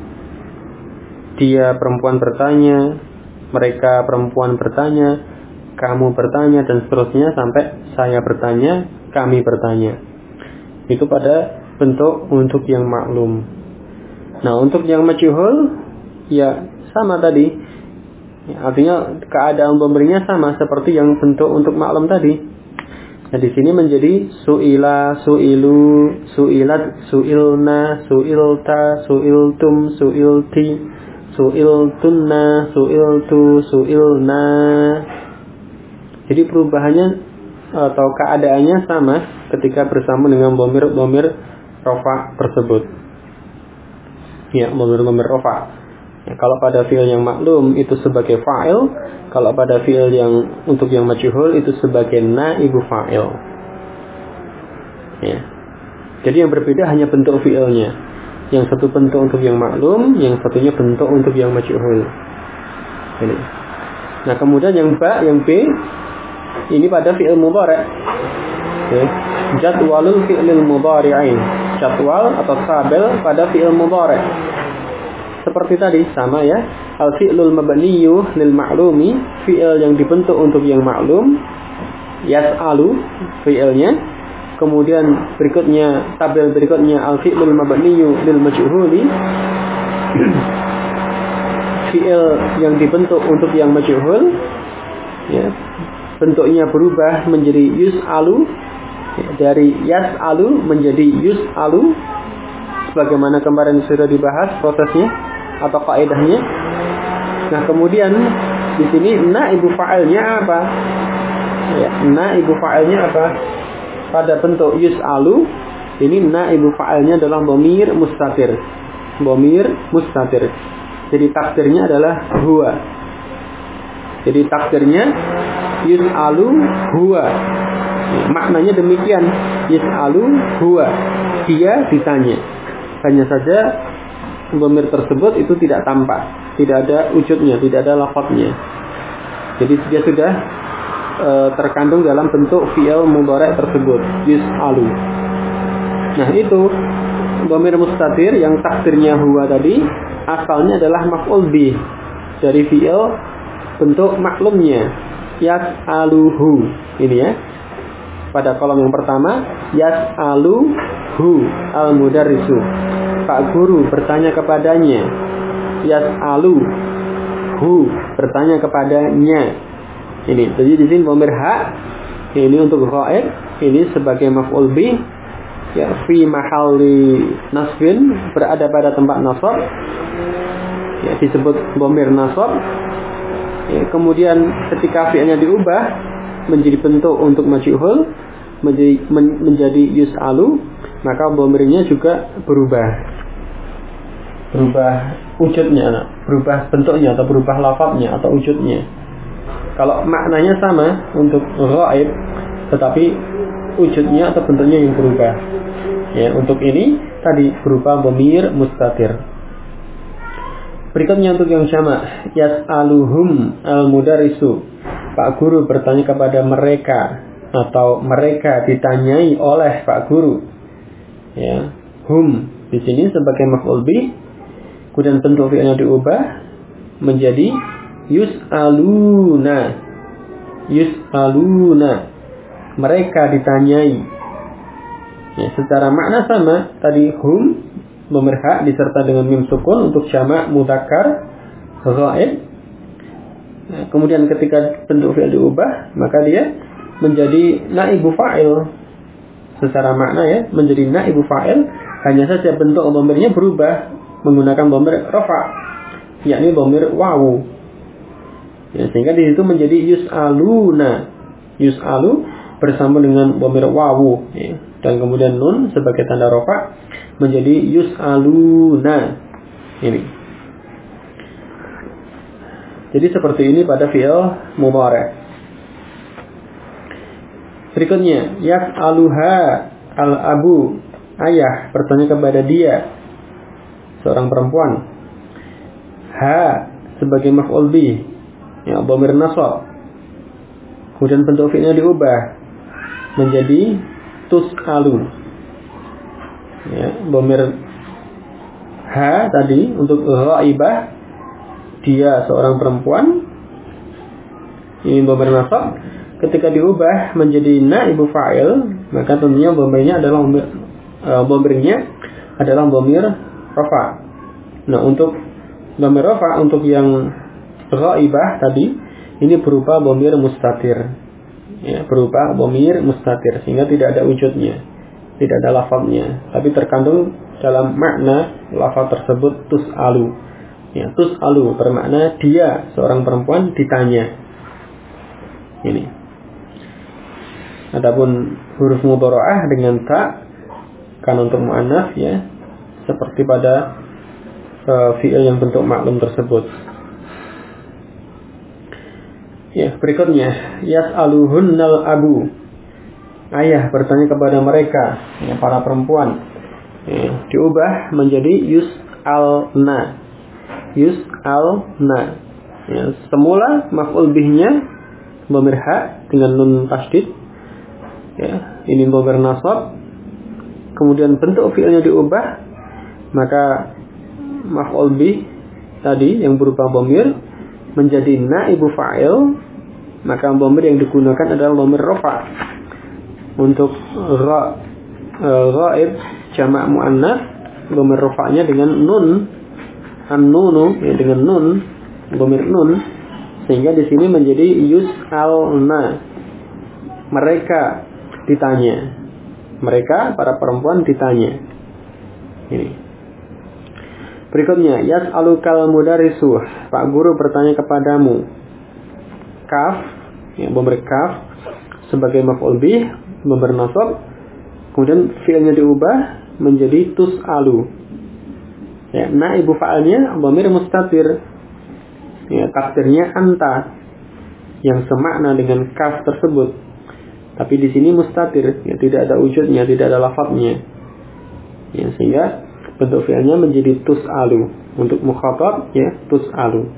dia perempuan bertanya, mereka perempuan bertanya, kamu bertanya, dan seterusnya sampai saya bertanya, kami bertanya. Itu pada bentuk untuk yang maklum. Nah, untuk yang majhul ya sama tadi. Ya, artinya keadaan pemberinya sama seperti yang bentuk untuk maklum tadi. Nah, di sini menjadi su'ila, su'ilu, su'ilat, su'ilna, su'ilta, su'iltum, su'ilti, su'iltunna, su'iltu, su'ilna. Jadi perubahannya atau keadaannya sama ketika bersama dengan dhamir rafa tersebut. Ya, dhamir rafa. Ya, kalau pada fi'il yang maklum itu sebagai fa'il, kalau pada fi'il yang untuk yang majhul itu sebagai naibu fa'il. Ya. Jadi yang berbeda hanya bentuk fi'ilnya. Yang satu bentuk untuk yang maklum, yang satunya bentuk untuk yang majhul. Ini. Nah, kemudian yang B ini pada fi'il mudhari'. Ya. Jadwalul fi'lil mudhari'in. Jadwal atau tabel pada fi'il mudhari'. seperti tadi sama ya. Al fi'lul mabniyyu lil ma'lumi, fi'il yang dibentuk untuk yang maklum. Yas'alu fi'ilnya. Kemudian berikutnya, tabel berikutnya al fi'lul mabniyyu lil majhuli. Fi'il yang dibentuk untuk yang majhul, ya, bentuknya berubah menjadi yus'alu, ya, dari yas'alu menjadi yus'alu, sebagaimana kemarin sudah dibahas prosesnya atau kaidahnya. Nah, kemudian di sini naibu fa'ilnya apa? Ya, naibu fa'ilnya apa? Pada bentuk yus'alu ini naibu fa'ilnya adalah dhamir mustatir. Dhamir mustatir. Jadi takdirnya adalah huwa. Jadi takdirnya yus'alu huwa. Ya, maknanya demikian. Yus'alu huwa. Dia ditanya. Hanya saja dhamir tersebut itu tidak tampak, tidak ada wujudnya, tidak ada lafadznya. Jadi dia sudah terkandung dalam bentuk fi'il mudhari' tersebut, yus'alu. Nah, itu dhamir mustatir yang takdirnya huwa tadi asalnya adalah maf'ul bih dari fi'il bentuk maklumnya, yas'aluhu. Ini ya. Pada kolom yang pertama, yas'aluhu al-mudarrisu. Pak guru bertanya kepadanya. Yas'aluhu bertanya kepadanya. Ini. Jadi di sini dhamir ha ini untuk ghaib, ini sebagai maf'ul bih, ya, fi mahalli nasbin, berada pada tempat nasab. Ya, disebut dhamir nasab. Ya, kemudian ketika fi'ilnya diubah menjadi bentuk untuk majhul, menjadi yus'alu, maka dhamirnya juga berubah wujudnya, berubah bentuknya atau berubah lafadznya atau wujudnya. Kalau maknanya sama untuk ghaib, tetapi wujudnya atau bentuknya yang berubah. Ya, untuk ini tadi berupa dhamir mustatir. Berikutnya untuk yang jamak, yas'aluhum al-mudarrisu. Pak guru bertanya kepada mereka, atau mereka ditanyai oleh Pak guru. Ya, hum di sini sebagai maf'ul bih, kemudian bentuk fi'ilnya diubah menjadi yus'aluna. Yus'aluna. Mereka ditanyai. Ya, secara makna sama tadi hum dhamir ha disertai dengan mim sukun untuk jamak mudzakkar ghaib. Nah, kemudian ketika bentuk fi'il diubah, maka dia menjadi naibu fa'il. Secara makna ya, menjadi naibu fa'il, hanya saja bentuk dhamirnya berubah menggunakan dhamir rafa, yakni dhamir wawu. Ya, sehingga di situ menjadi yus'aluna. Yus'alu bersama dengan dhamir wawu, ya. Dan kemudian nun sebagai tanda rafa menjadi yus'aluna. Ini. Jadi seperti ini pada fi'il mudhari'. Berikutnya, yas'aluha al-abu. Ayah bertanya kepada dia, seorang perempuan. Ha sebagai maf'ul bih, ya, dhamir nasab. Kemudian bentuk fi'ilnya diubah menjadi tus'alu. Ya, dhamir ha tadi untuk ghaibah, dia seorang perempuan, ini dhamir nasab. Ketika diubah menjadi naibu fa'il, maka tentunya dhamirnya adalah dhamir rafa. Nah, untuk dhamir rafa untuk yang ghaibah tadi ini berupa dhamir mustatir. Ya, berupa dhamir mustatir sehingga tidak ada wujudnya, tidak ada lafadznya, tapi terkandung dalam makna lafadz tersebut tus'alu. Ya, tus'alu bermakna dia seorang perempuan ditanya. Ini. Adapun huruf mudhara'ah dengan ta kan untuk muannats, ya, seperti pada fi'il yang bentuk maklum tersebut. Ya, berikutnya yas'aluhunnal abu. Ayah bertanya kepada mereka, ya, para perempuan. Ya, diubah menjadi yus'alna. Yus'alna. Ya, semula maf'ul bihnya dhamir ha dengan nun tasydid. Ya, ini dhamir nasab. Kemudian bentuk fi'ilnya diubah, maka maf'ul bih tadi yang berupa dhamir menjadi naibu fa'il, maka dhamir yang digunakan adalah dhamir rafa. Untuk ghaib jamak muannats, dhamir rafa'nya dengan nun, an-nunu, ya, dengan nun, dhamir nun, sehingga di sini menjadi yus'alna. Mereka ditanya. Mereka para perempuan ditanya. Ini. Berikutnya, yas'alukal mudarrisu. Pak guru bertanya kepadamu. Kaf, ya, dhamir kaf sebagai maf'ul bih, dhamir nasab. Kemudian fi'ilnya diubah menjadi tus'alu. Ya, naibu fa'alnya dhamir mustatir. Ya, takdirnya anta yang semakna dengan kaf tersebut. Tapi di sini mustatir, ya, tidak ada wujudnya, tidak ada lafadznya. Ya, sehingga bentuk fi'ilnya menjadi tus'alu. Untuk mukhatab, ya, tus'alu.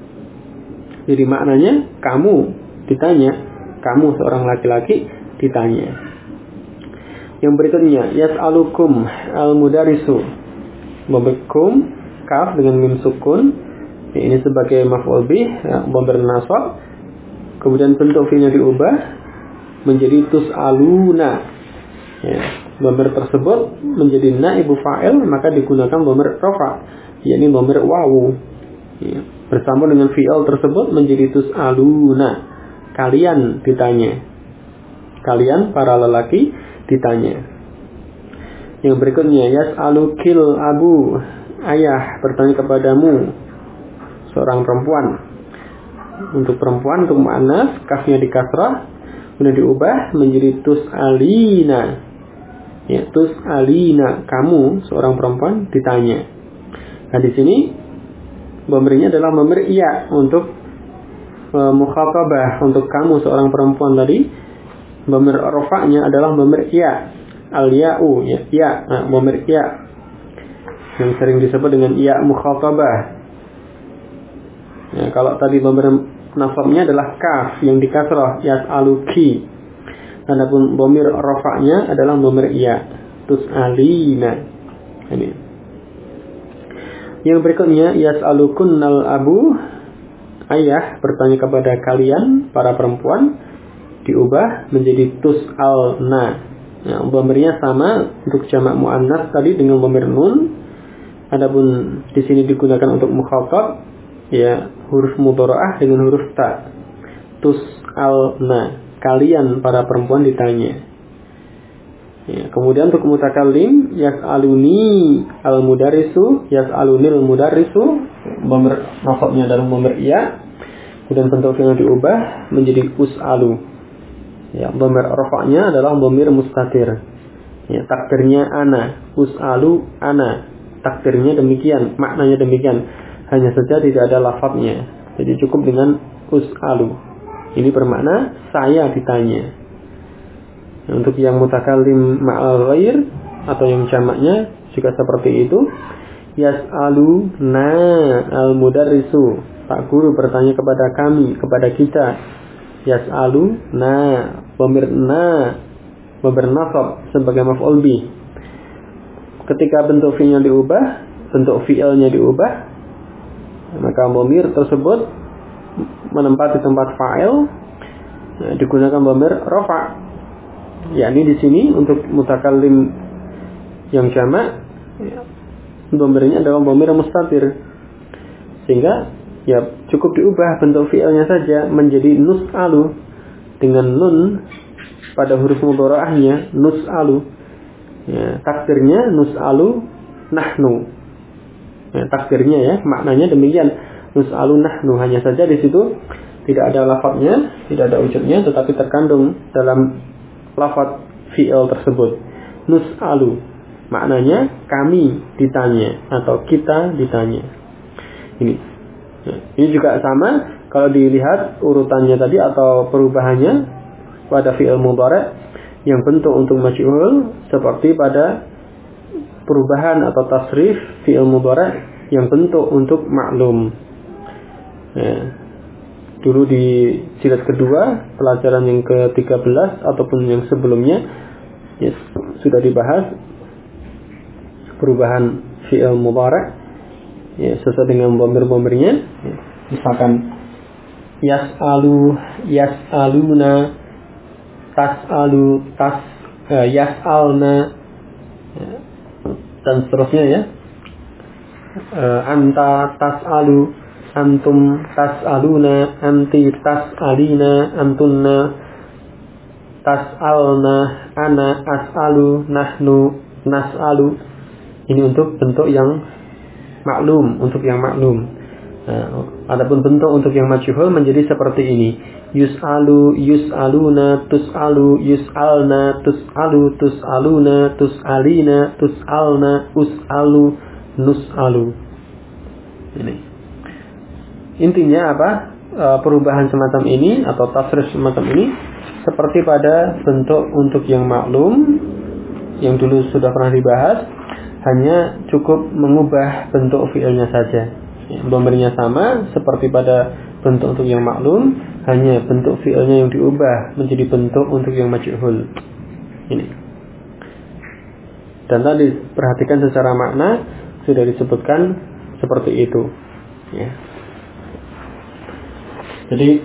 Jadi maknanya kamu ditanya, kamu seorang laki-laki ditanya. Yang berikutnya, yas'alukum al-mudarisu. Membekum kaf dengan mim sukun. Ya, ini sebagai maf'ul bih, ya, dhamir nasab. Kemudian bentuk fi'ilnya diubah menjadi tus'aluna. Ya, dhamir tersebut menjadi naibu fa'il, maka digunakan dhamir rafa, yakni dhamir wawu. Ya, bersama dengan fi'il tersebut menjadi tus'aluna. Kalian ditanya. Kalian para lelaki ditanya. Yang berikutnya, yas'alukil abu. Ayah bertanya kepadamu. Seorang perempuan. Untuk perempuan, untuk mu'annas, kafnya di kasrah, kemudian diubah menjadi tus'alina. Ya, tus'alina, kamu seorang perempuan ditanya. Nah, di sini dhamirnya adalah dhamir iya untuk mukhatabah, untuk kamu seorang perempuan tadi. Dhamir rafa'nya adalah dhamir iya, al-ya'u, ya, iya, dhamir iya yang sering disebut dengan iya mukhatabah. Ya, kalau tadi dhamir nasabnya adalah kaf yang di kasrah, yas'aluki. Adapun dhamir rafa'nya adalah dhamir iya, tus'alina. Ini. Yang berikutnya, yas'alukunnal abu. Ayah bertanya kepada kalian para perempuan, diubah menjadi tus'alna. Ya, dhamirnya sama untuk jamak muannats tadi dengan dhamir nun. Adapun di sini digunakan untuk mukhatab, ya, huruf mudharaah dengan huruf ta. Tus'alna, kalian para perempuan ditanya. Ya, kemudian untuk mutakallim, yas'aluni al-mudarrisu, yas'alunil mudarrisu, dhamir nasabnya adalah dhamir iya. Kemudian bentuk fi'il diubah menjadi us'alu. Ya, dhamir rafa'nya adalah dhamir mustatir. Ya, takdirnya ana, us'alu ana. Takdirnya demikian, maknanya demikian. Hanya saja tidak ada lafadznya. Jadi cukup dengan us'alu. Ini bermakna saya ditanya. Untuk yang mutakallim ma'al ghair atau yang jamaknya juga seperti itu. Yas'aluna al-mudarrisu. Pak guru bertanya kepada kami, kepada kita. Yas'aluna, dhamir na, dhamir nasab sebagai maf'ul bih. Ketika bentuk fi'ilnya diubah, bentuk fi'ilnya diubah, maka dhamir tersebut menempati tempat fa'il, digunakan dhamir rafa'. Yakni di sini untuk mutakallim yang jamak, dhamirnya adalah dhamir mustatir. Sehingga ya cukup diubah bentuk fi'ilnya saja menjadi nus'alu dengan nun pada huruf mudharaahnya, nus'alu. Ya, takdirnya nus'alu nahnu. Ya, takdirnya ya, maknanya demikian. Nus'alu nahnu, hanya saja di situ tidak ada lafadznya, tidak ada wujudnya, tetapi terkandung dalam lafadz fi'il tersebut. Nus'alu, maknanya kami ditanya atau kita ditanya. Ini. Nah, ini juga sama kalau dilihat urutannya tadi atau perubahannya pada fi'il mudhari' yang bentuk untuk maf'ul seperti pada perubahan atau tasrif fi'il mudhari' yang bentuk untuk maklum. Nah, dulu di jilid kedua, pelajaran yang ke-13 ataupun yang sebelumnya, ya, sudah dibahas perubahan fi'il mudhari' ya, sesuai dengan dhamir-dhamirnya. Ya. Misalkan yas'alu, yas'aluna, tas'alu, yas'alna, ya, dan seterusnya ya. Anta tas'alu, antum tas'aluna, anti tas'alina, antunna tas'alna, ana as'alu, nahnu nas'alu. Ini untuk bentuk yang maklum, untuk yang maklum. Adapun bentuk untuk yang majhul menjadi seperti ini. Yus'alu, yus'aluna, tus'alu, yus'alna, tus'alu, tus'aluna, tus'alina, tus'alna, us'alu, nus'alu. Ini. Intinya apa? Perubahan semacam ini atau tasrif semacam ini seperti pada bentuk untuk yang maklum yang dulu sudah pernah dibahas, hanya cukup mengubah bentuk fi'ilnya saja. Dhamirnya sama seperti pada bentuk untuk yang maklum, hanya bentuk fi'ilnya yang diubah menjadi bentuk untuk yang majhul. Ini. Dan tadi perhatikan secara makna sudah disebutkan seperti itu. Ya. Jadi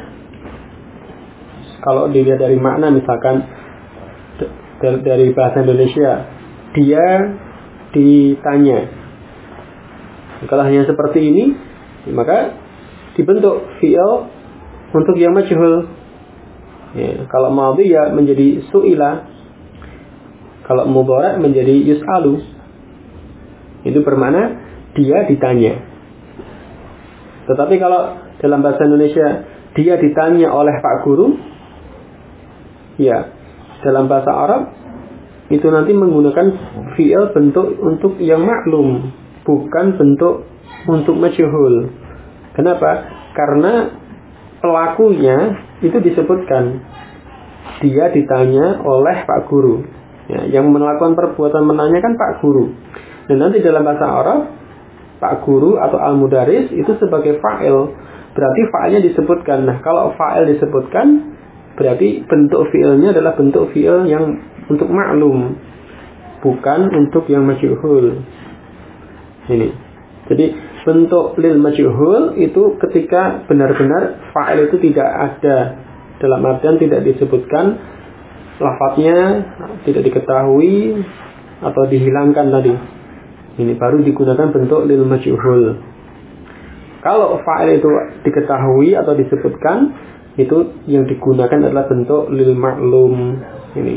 kalau dilihat dari makna, misalkan dari bahasa Indonesia, dia ditanya. Kalau hanya seperti ini, maka dibentuk fi'il untuk yang majhul. Ya, kalau madhi ya menjadi su'ila. Kalau mudhari' menjadi yus'alu. Itu bermakna dia ditanya. Tetapi kalau dalam bahasa Indonesia dia ditanya oleh Pak Guru, ya dalam bahasa Arab itu nanti menggunakan fi'il bentuk untuk yang maklum, bukan bentuk untuk majhul. Kenapa? Karena pelakunya itu disebutkan dia ditanya oleh Pak Guru. Ya, yang melakukan perbuatan menanyakan Pak Guru. Dan nanti dalam bahasa Arab Pak Guru atau al-mudaris itu sebagai fa'il. Berarti fa'ilnya disebutkan. Nah, kalau fa'il disebutkan, berarti bentuk fi'ilnya adalah bentuk fi'il yang untuk maklum, bukan untuk yang majhul. Ini. Jadi bentuk lil majhul itu ketika benar-benar fa'il itu tidak ada, dalam artian tidak disebutkan, lafadznya tidak diketahui atau dihilangkan tadi. Ini baru digunakan bentuk lil majhul. Kalau fa'il itu diketahui atau disebutkan, itu yang digunakan adalah bentuk lil ma'lum. Ini.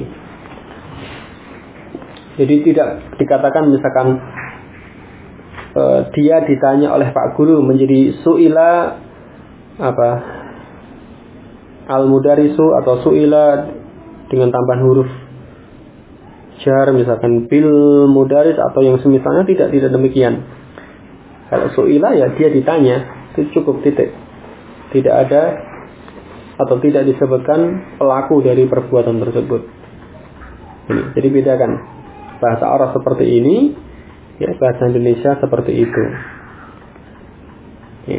Jadi tidak dikatakan misalkan dia ditanya oleh Pak Guru menjadi su'ila apa al-mudarisu atau su'ila dengan tambahan huruf jar, misalkan bil mudaris atau yang semisalnya, tidak demikian. Kalau su'ila ya dia ditanya, itu cukup, titik. Tidak ada atau tidak disebutkan pelaku dari perbuatan tersebut. Ini. Jadi bedakan bahasa Arab seperti ini, ya, bahasa Indonesia seperti itu. Ya.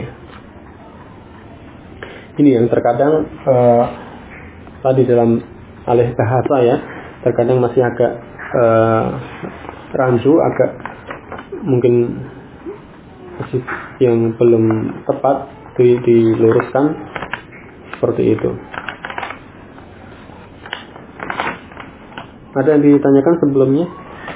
Ini yang terkadang tadi dalam alih bahasa ya, terkadang masih agak rancu, agak mungkin masih yang belum tepat diluruskan seperti itu. Ada yang ditanyakan sebelumnya?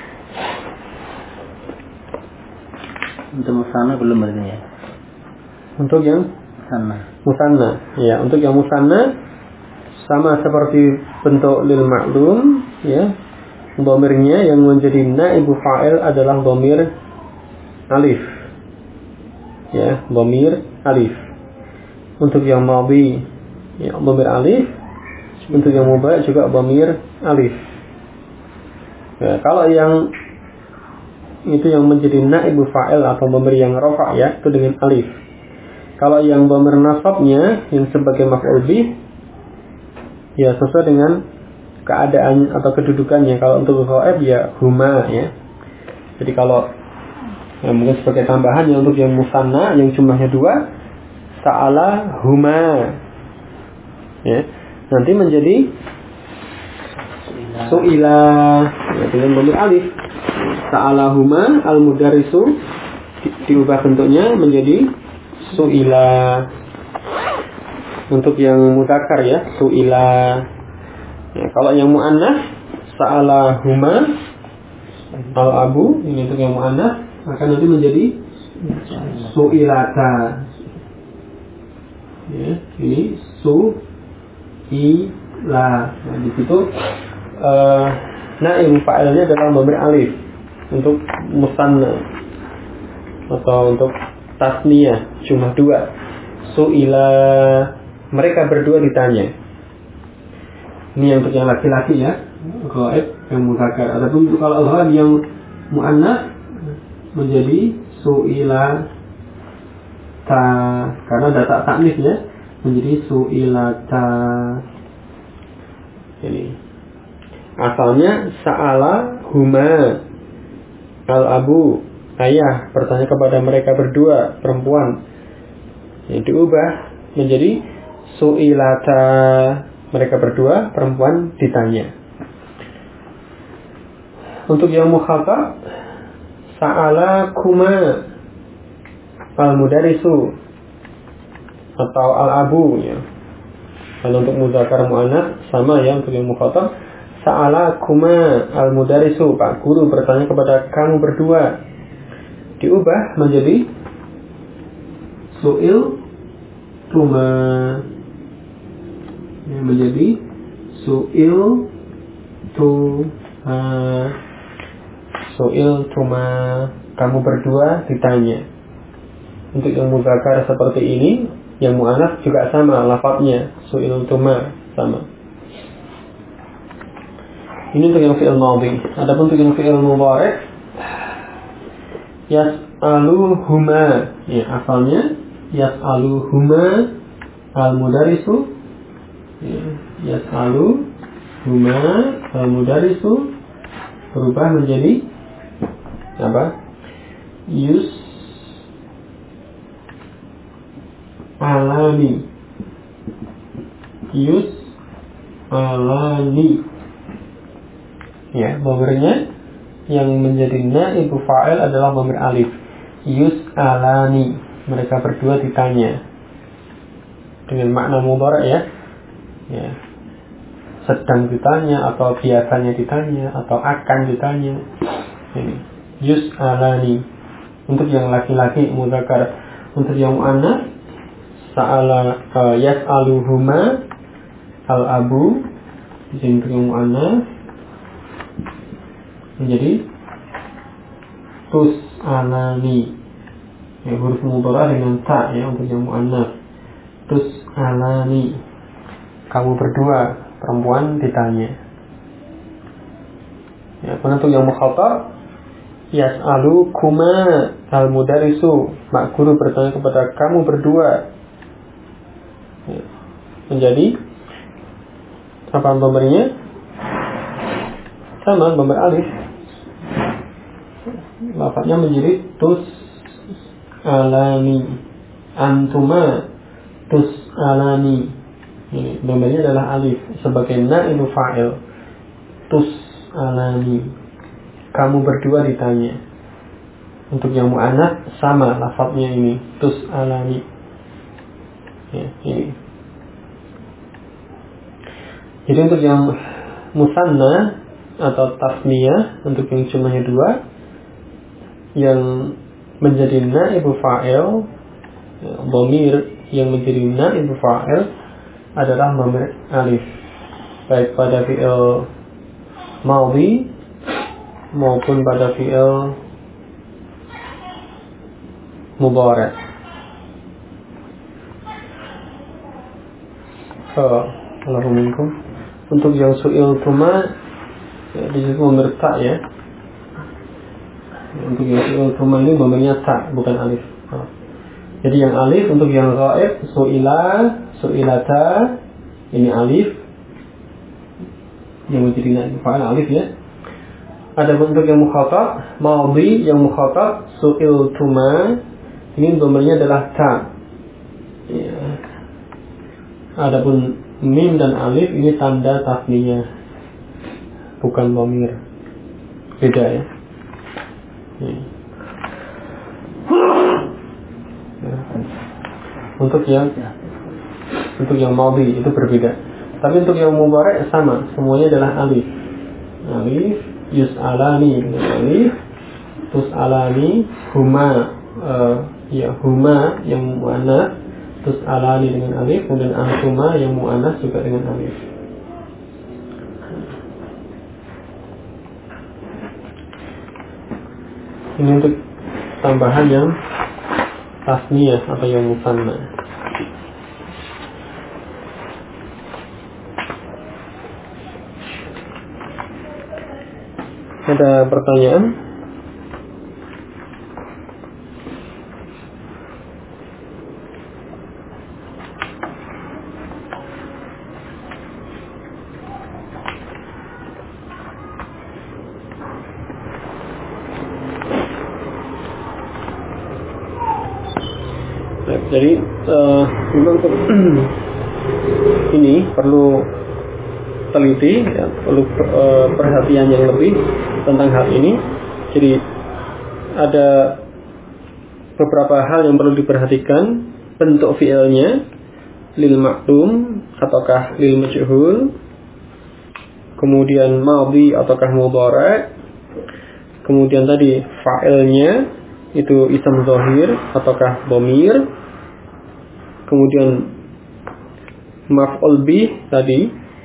Untuk musanna belum berarti ya? Untuk yang musanna, ya, untuk yang musanna sama seperti bentuk lil ma'lum, ya. Dhamirnya yang menjadi naibu fa'il adalah dhamir alif. Ya, dhamir alif. Untuk yang madhi, ya, dhamir alif. Untuk yang mudhari juga dhamir alif. Ya, kalau yang itu yang menjadi naibu fa'il atau dhamir yang rafa', ya, itu dengan alif. Kalau yang dhamir nasabnya yang sebagai maf'ul bih, ya sesuai dengan keadaan atau kedudukannya. Kalau untuk ghaib ya huma, ya. Jadi kalau ya, mungkin sebagai tambahan ya, untuk yang musanna yang jumlahnya 2, sa'ala huma, ya, nanti menjadi su'ila, ya, dengan dhamir alif. Sa'ala huma al-mudarisu diubah bentuknya menjadi su'ila. Untuk yang mudzakkar ya, su'ila. Ya, kalau yang mu'annas sa'alahuma al-abu, ini untuk yang mu'annas akan nanti menjadi su'ilata. Ya, ini su'ila. Nah, di situ naib fa'ilnya adalah memberi alif untuk musanna atau untuk tasniyah cuma 2. Su'ila, mereka berdua ditanya. Ini untuk yang laki-laki ya, ghaib yang mudzakkar. Adapun kalau al-ghaib yang muannas menjadi su'ila ta, karena ada tak taknis ya, menjadi su'ilata. Ini asalnya sa'ala huma al-abu, ayah bertanya kepada mereka berdua perempuan. Yang diubah menjadi su'ilata, mereka berdua perempuan ditanya. Untuk yang mukhatab sa'ala kuma al-mudarisu atau al-abu ya. Dan untuk mudzakkar muannas sama ya, untuk yang mukhatab sa'ala kuma al-mudarisu, Pak Guru bertanya kepada kamu berdua. Diubah menjadi su'il tuma, ya, menjadi su'il tuma, kamu berdua ditanya. Untuk yang mudzakkar seperti ini, yang mu'annas juga sama lafadznya, su'il tuma sama. Ini untuk yang fi'il madhi. Adapun untuk yang fi'il mudhari' yas'aluhuma, ya, asalnya yas'aluhuma al-mudarisu, ya, yas'aluhuma al-mudarisu berubah menjadi apa? Yus'alani. Ya, dhamirnya yang menjadi naibu fa'il adalah dhamir alif. Yus'alani, mereka berdua ditanya. Dengan makna mudhari' ya. Ya. Sedang ditanya atau biasanya ditanya atau akan ditanya. Ini yus'alani. Untuk yang laki-laki mudzakkar. Untuk yang muannas sa'ala yas'aluhuma al-abu. Di sini untuk yang muannas menjadi tus'alani. Ya, huruf mudhari' dengan ta ya untuk yang muannas. Tus'alani, kamu berdua perempuan ditanya. Ya, untuk yang mukhatab yas'alukuma al-mudarisu, mak guru bertanya kepada kamu berdua. Ya, menjadi apa pemberinya? Sama, pemberi alif. Lafadznya menjadi tus'alani, antuma tus'alani. Ini pemberinya adalah alif sebagai naibu fa'il. Tus'alani, kamu berdua ditanya. Untuk yang mu'annas sama lafadznya ini, tus'alani. Ya, ini. Jadi untuk yang musanna atau tasniyah, untuk yang jumlahnya 2, yang menjadi naibu fa'il, dhamir yang menjadi naibu fa'il adalah dhamir alif, baik pada fi'il madhi maupun pada fi'il mudhari'. Assalamualaikum. Untuk yang su'il tuma ya, di situ dhamir ta ya. Untuk yang su'il tuma ini dhamirnya ta, bukan alif. Jadi yang alif untuk yang ghaib su'ila, su'ilata, ini alif yang menjadi naib fa'il alif ya. Ada untuk yang mukhatab madhi, yang mukhatab su'il tuma, ini dhamirnya adalah ta. Ya. Adapun mim dan alif ini tanda tasniyah, bukan dhamir. Beda ya. Untuk yang madhi itu berbeda. Tapi untuk yang mudhari' sama, semuanya adalah alif. Alif, yus'alani dengan alif, tus'alani, huma huma yang muannats, tus'alani dengan alif, kemudian antuma yang muannats juga dengan alif. Ini untuk tambahan yang tasniyah atau yang musanna. Ada pertanyaan? Jadi memang untuk ini perlu teliti, ya, perlu perhatian yang lebih tentang hal ini. Jadi ada beberapa hal yang perlu diperhatikan. Bentuk fi'ilnya lil ma'lum ataukah lil majhul, kemudian madhi ataukah mudhari', kemudian tadi fa'ilnya itu ism zahir ataukah dhamir, kemudian maf'ul bih tadi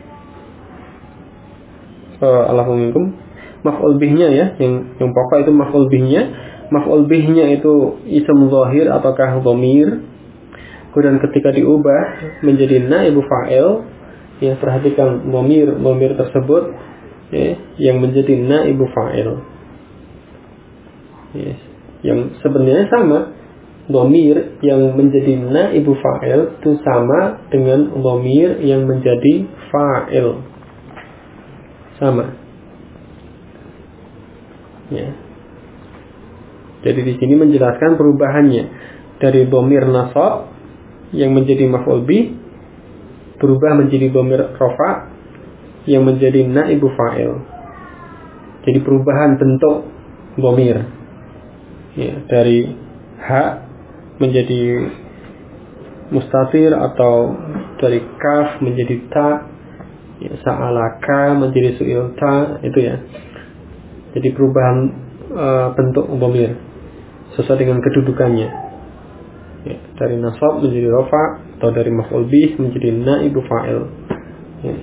Allahuminkum, maf'ul bihnya ya, yang pokok itu maf'ul bihnya. Maf'ul bihnya itu ism zahir ataukah dhamir. Kemudian ketika diubah menjadi naibu fa'il, ya perhatikan dhamir tersebut ya, yang menjadi naibu fa'il. Yes. Yang sebenarnya sama, dhamir yang menjadi naibu fa'il itu sama dengan dhamir yang menjadi fa'il, sama. Ya. Jadi di sini menjelaskan perubahannya dari dhamir nasab yang menjadi maf'ul bih berubah menjadi dhamir rafa yang menjadi naibu fa'il. Jadi perubahan bentuk dhamir. Ya, dari ha menjadi mustatir atau dari kaf menjadi ta, ya, sa'alaka menjadi su'ilta, itu ya. Jadi perubahan bentuk dhamir sesuai dengan kedudukannya, ya, dari nasab menjadi rafa atau dari maf'ul bih menjadi naibu fa'il, ya.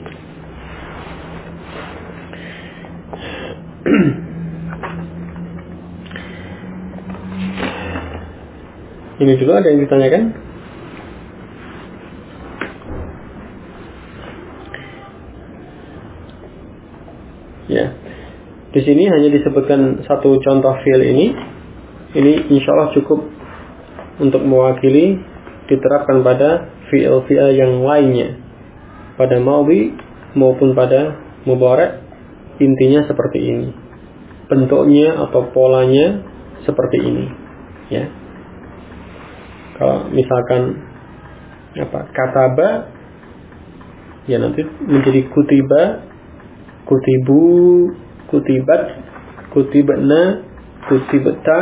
Ini dulu, ada yang ditanyakan? Ya. Di sini hanya disebutkan satu contoh fi'il ini. Ini insyaallah cukup untuk mewakili diterapkan pada fi'il-fi'il yang lainnya, pada madhi maupun pada mudhari'. Intinya seperti ini. Bentuknya atau polanya seperti ini, ya. Kalau misalkan kataba, ya nanti menjadi kutiba, kutibu, kutibat, kutibna, kutibta.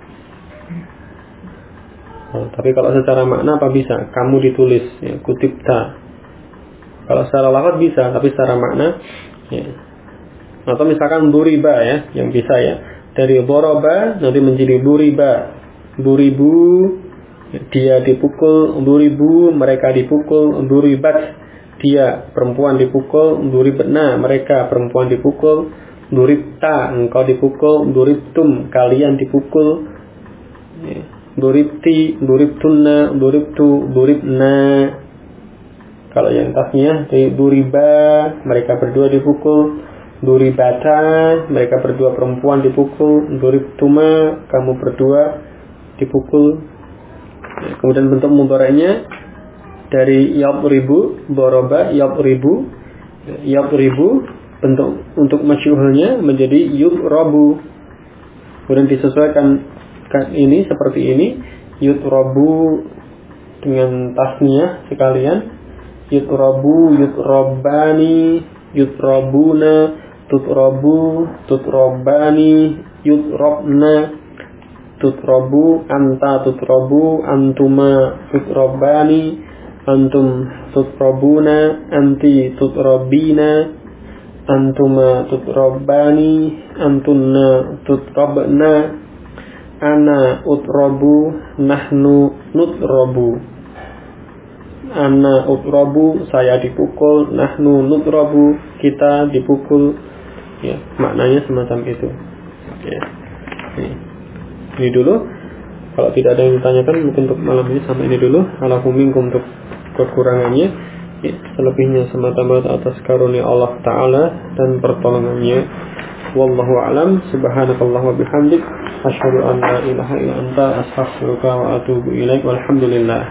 Tapi kalau secara makna apa bisa? Kamu ditulis, ya, kutibta. Kalau secara lafaz bisa, tapi secara makna, ya. Atau misalkan duriba, ya, yang bisa ya. Dari doroba nanti menjadi duriba, duribu, dia dipukul, duribu, mereka dipukul, duribat, dia perempuan dipukul, duribna, mereka perempuan dipukul, duribta, engkau dipukul, duribtum, kalian dipukul, duribti, duribtunna, duribtu, duribna. Kalau yang tasnya duriba, mereka berdua dipukul, duribata, mereka berdua perempuan dipukul, duribtuma, kamu berdua dipukul. Kemudian bentuk mudhari'nya dari yadribu, doroba, yadribu, yadribu, bentuk untuk masyhurnya menjadi yudrabu. Kemudian disesuaikan ini seperti ini, yudrabu dengan tasniyah sekalian, yudrabu, yudrabani, yudrabuna, tutrabu, tutrabani, yudrabna. tutrabu, anta tutrabu, antuma tutrabani, antum tutrabuna, anti tutrabina, antuma tutrabani, antunna tutrabna, ana utrabu, nahnu nutrabu. Ana utrabu, saya dipukul, nahnu nutrabu, kita dipukul. Ya, maknanya semacam itu. Ya. Ini dulu. Kalau tidak ada yang ditanyakan, mungkin untuk malam ini sampai ini dulu. Alafu minkum untuk kekurangannya. Ya, selebihnya semata-mata atas karunia Allah Ta'ala dan pertolongannya. Wallahu a'lam. Subhanakallah wa bihamdik, asyhadu an la ilaha illa anta, astaghfiruka wa atubu ilaik. Walhamdulillah.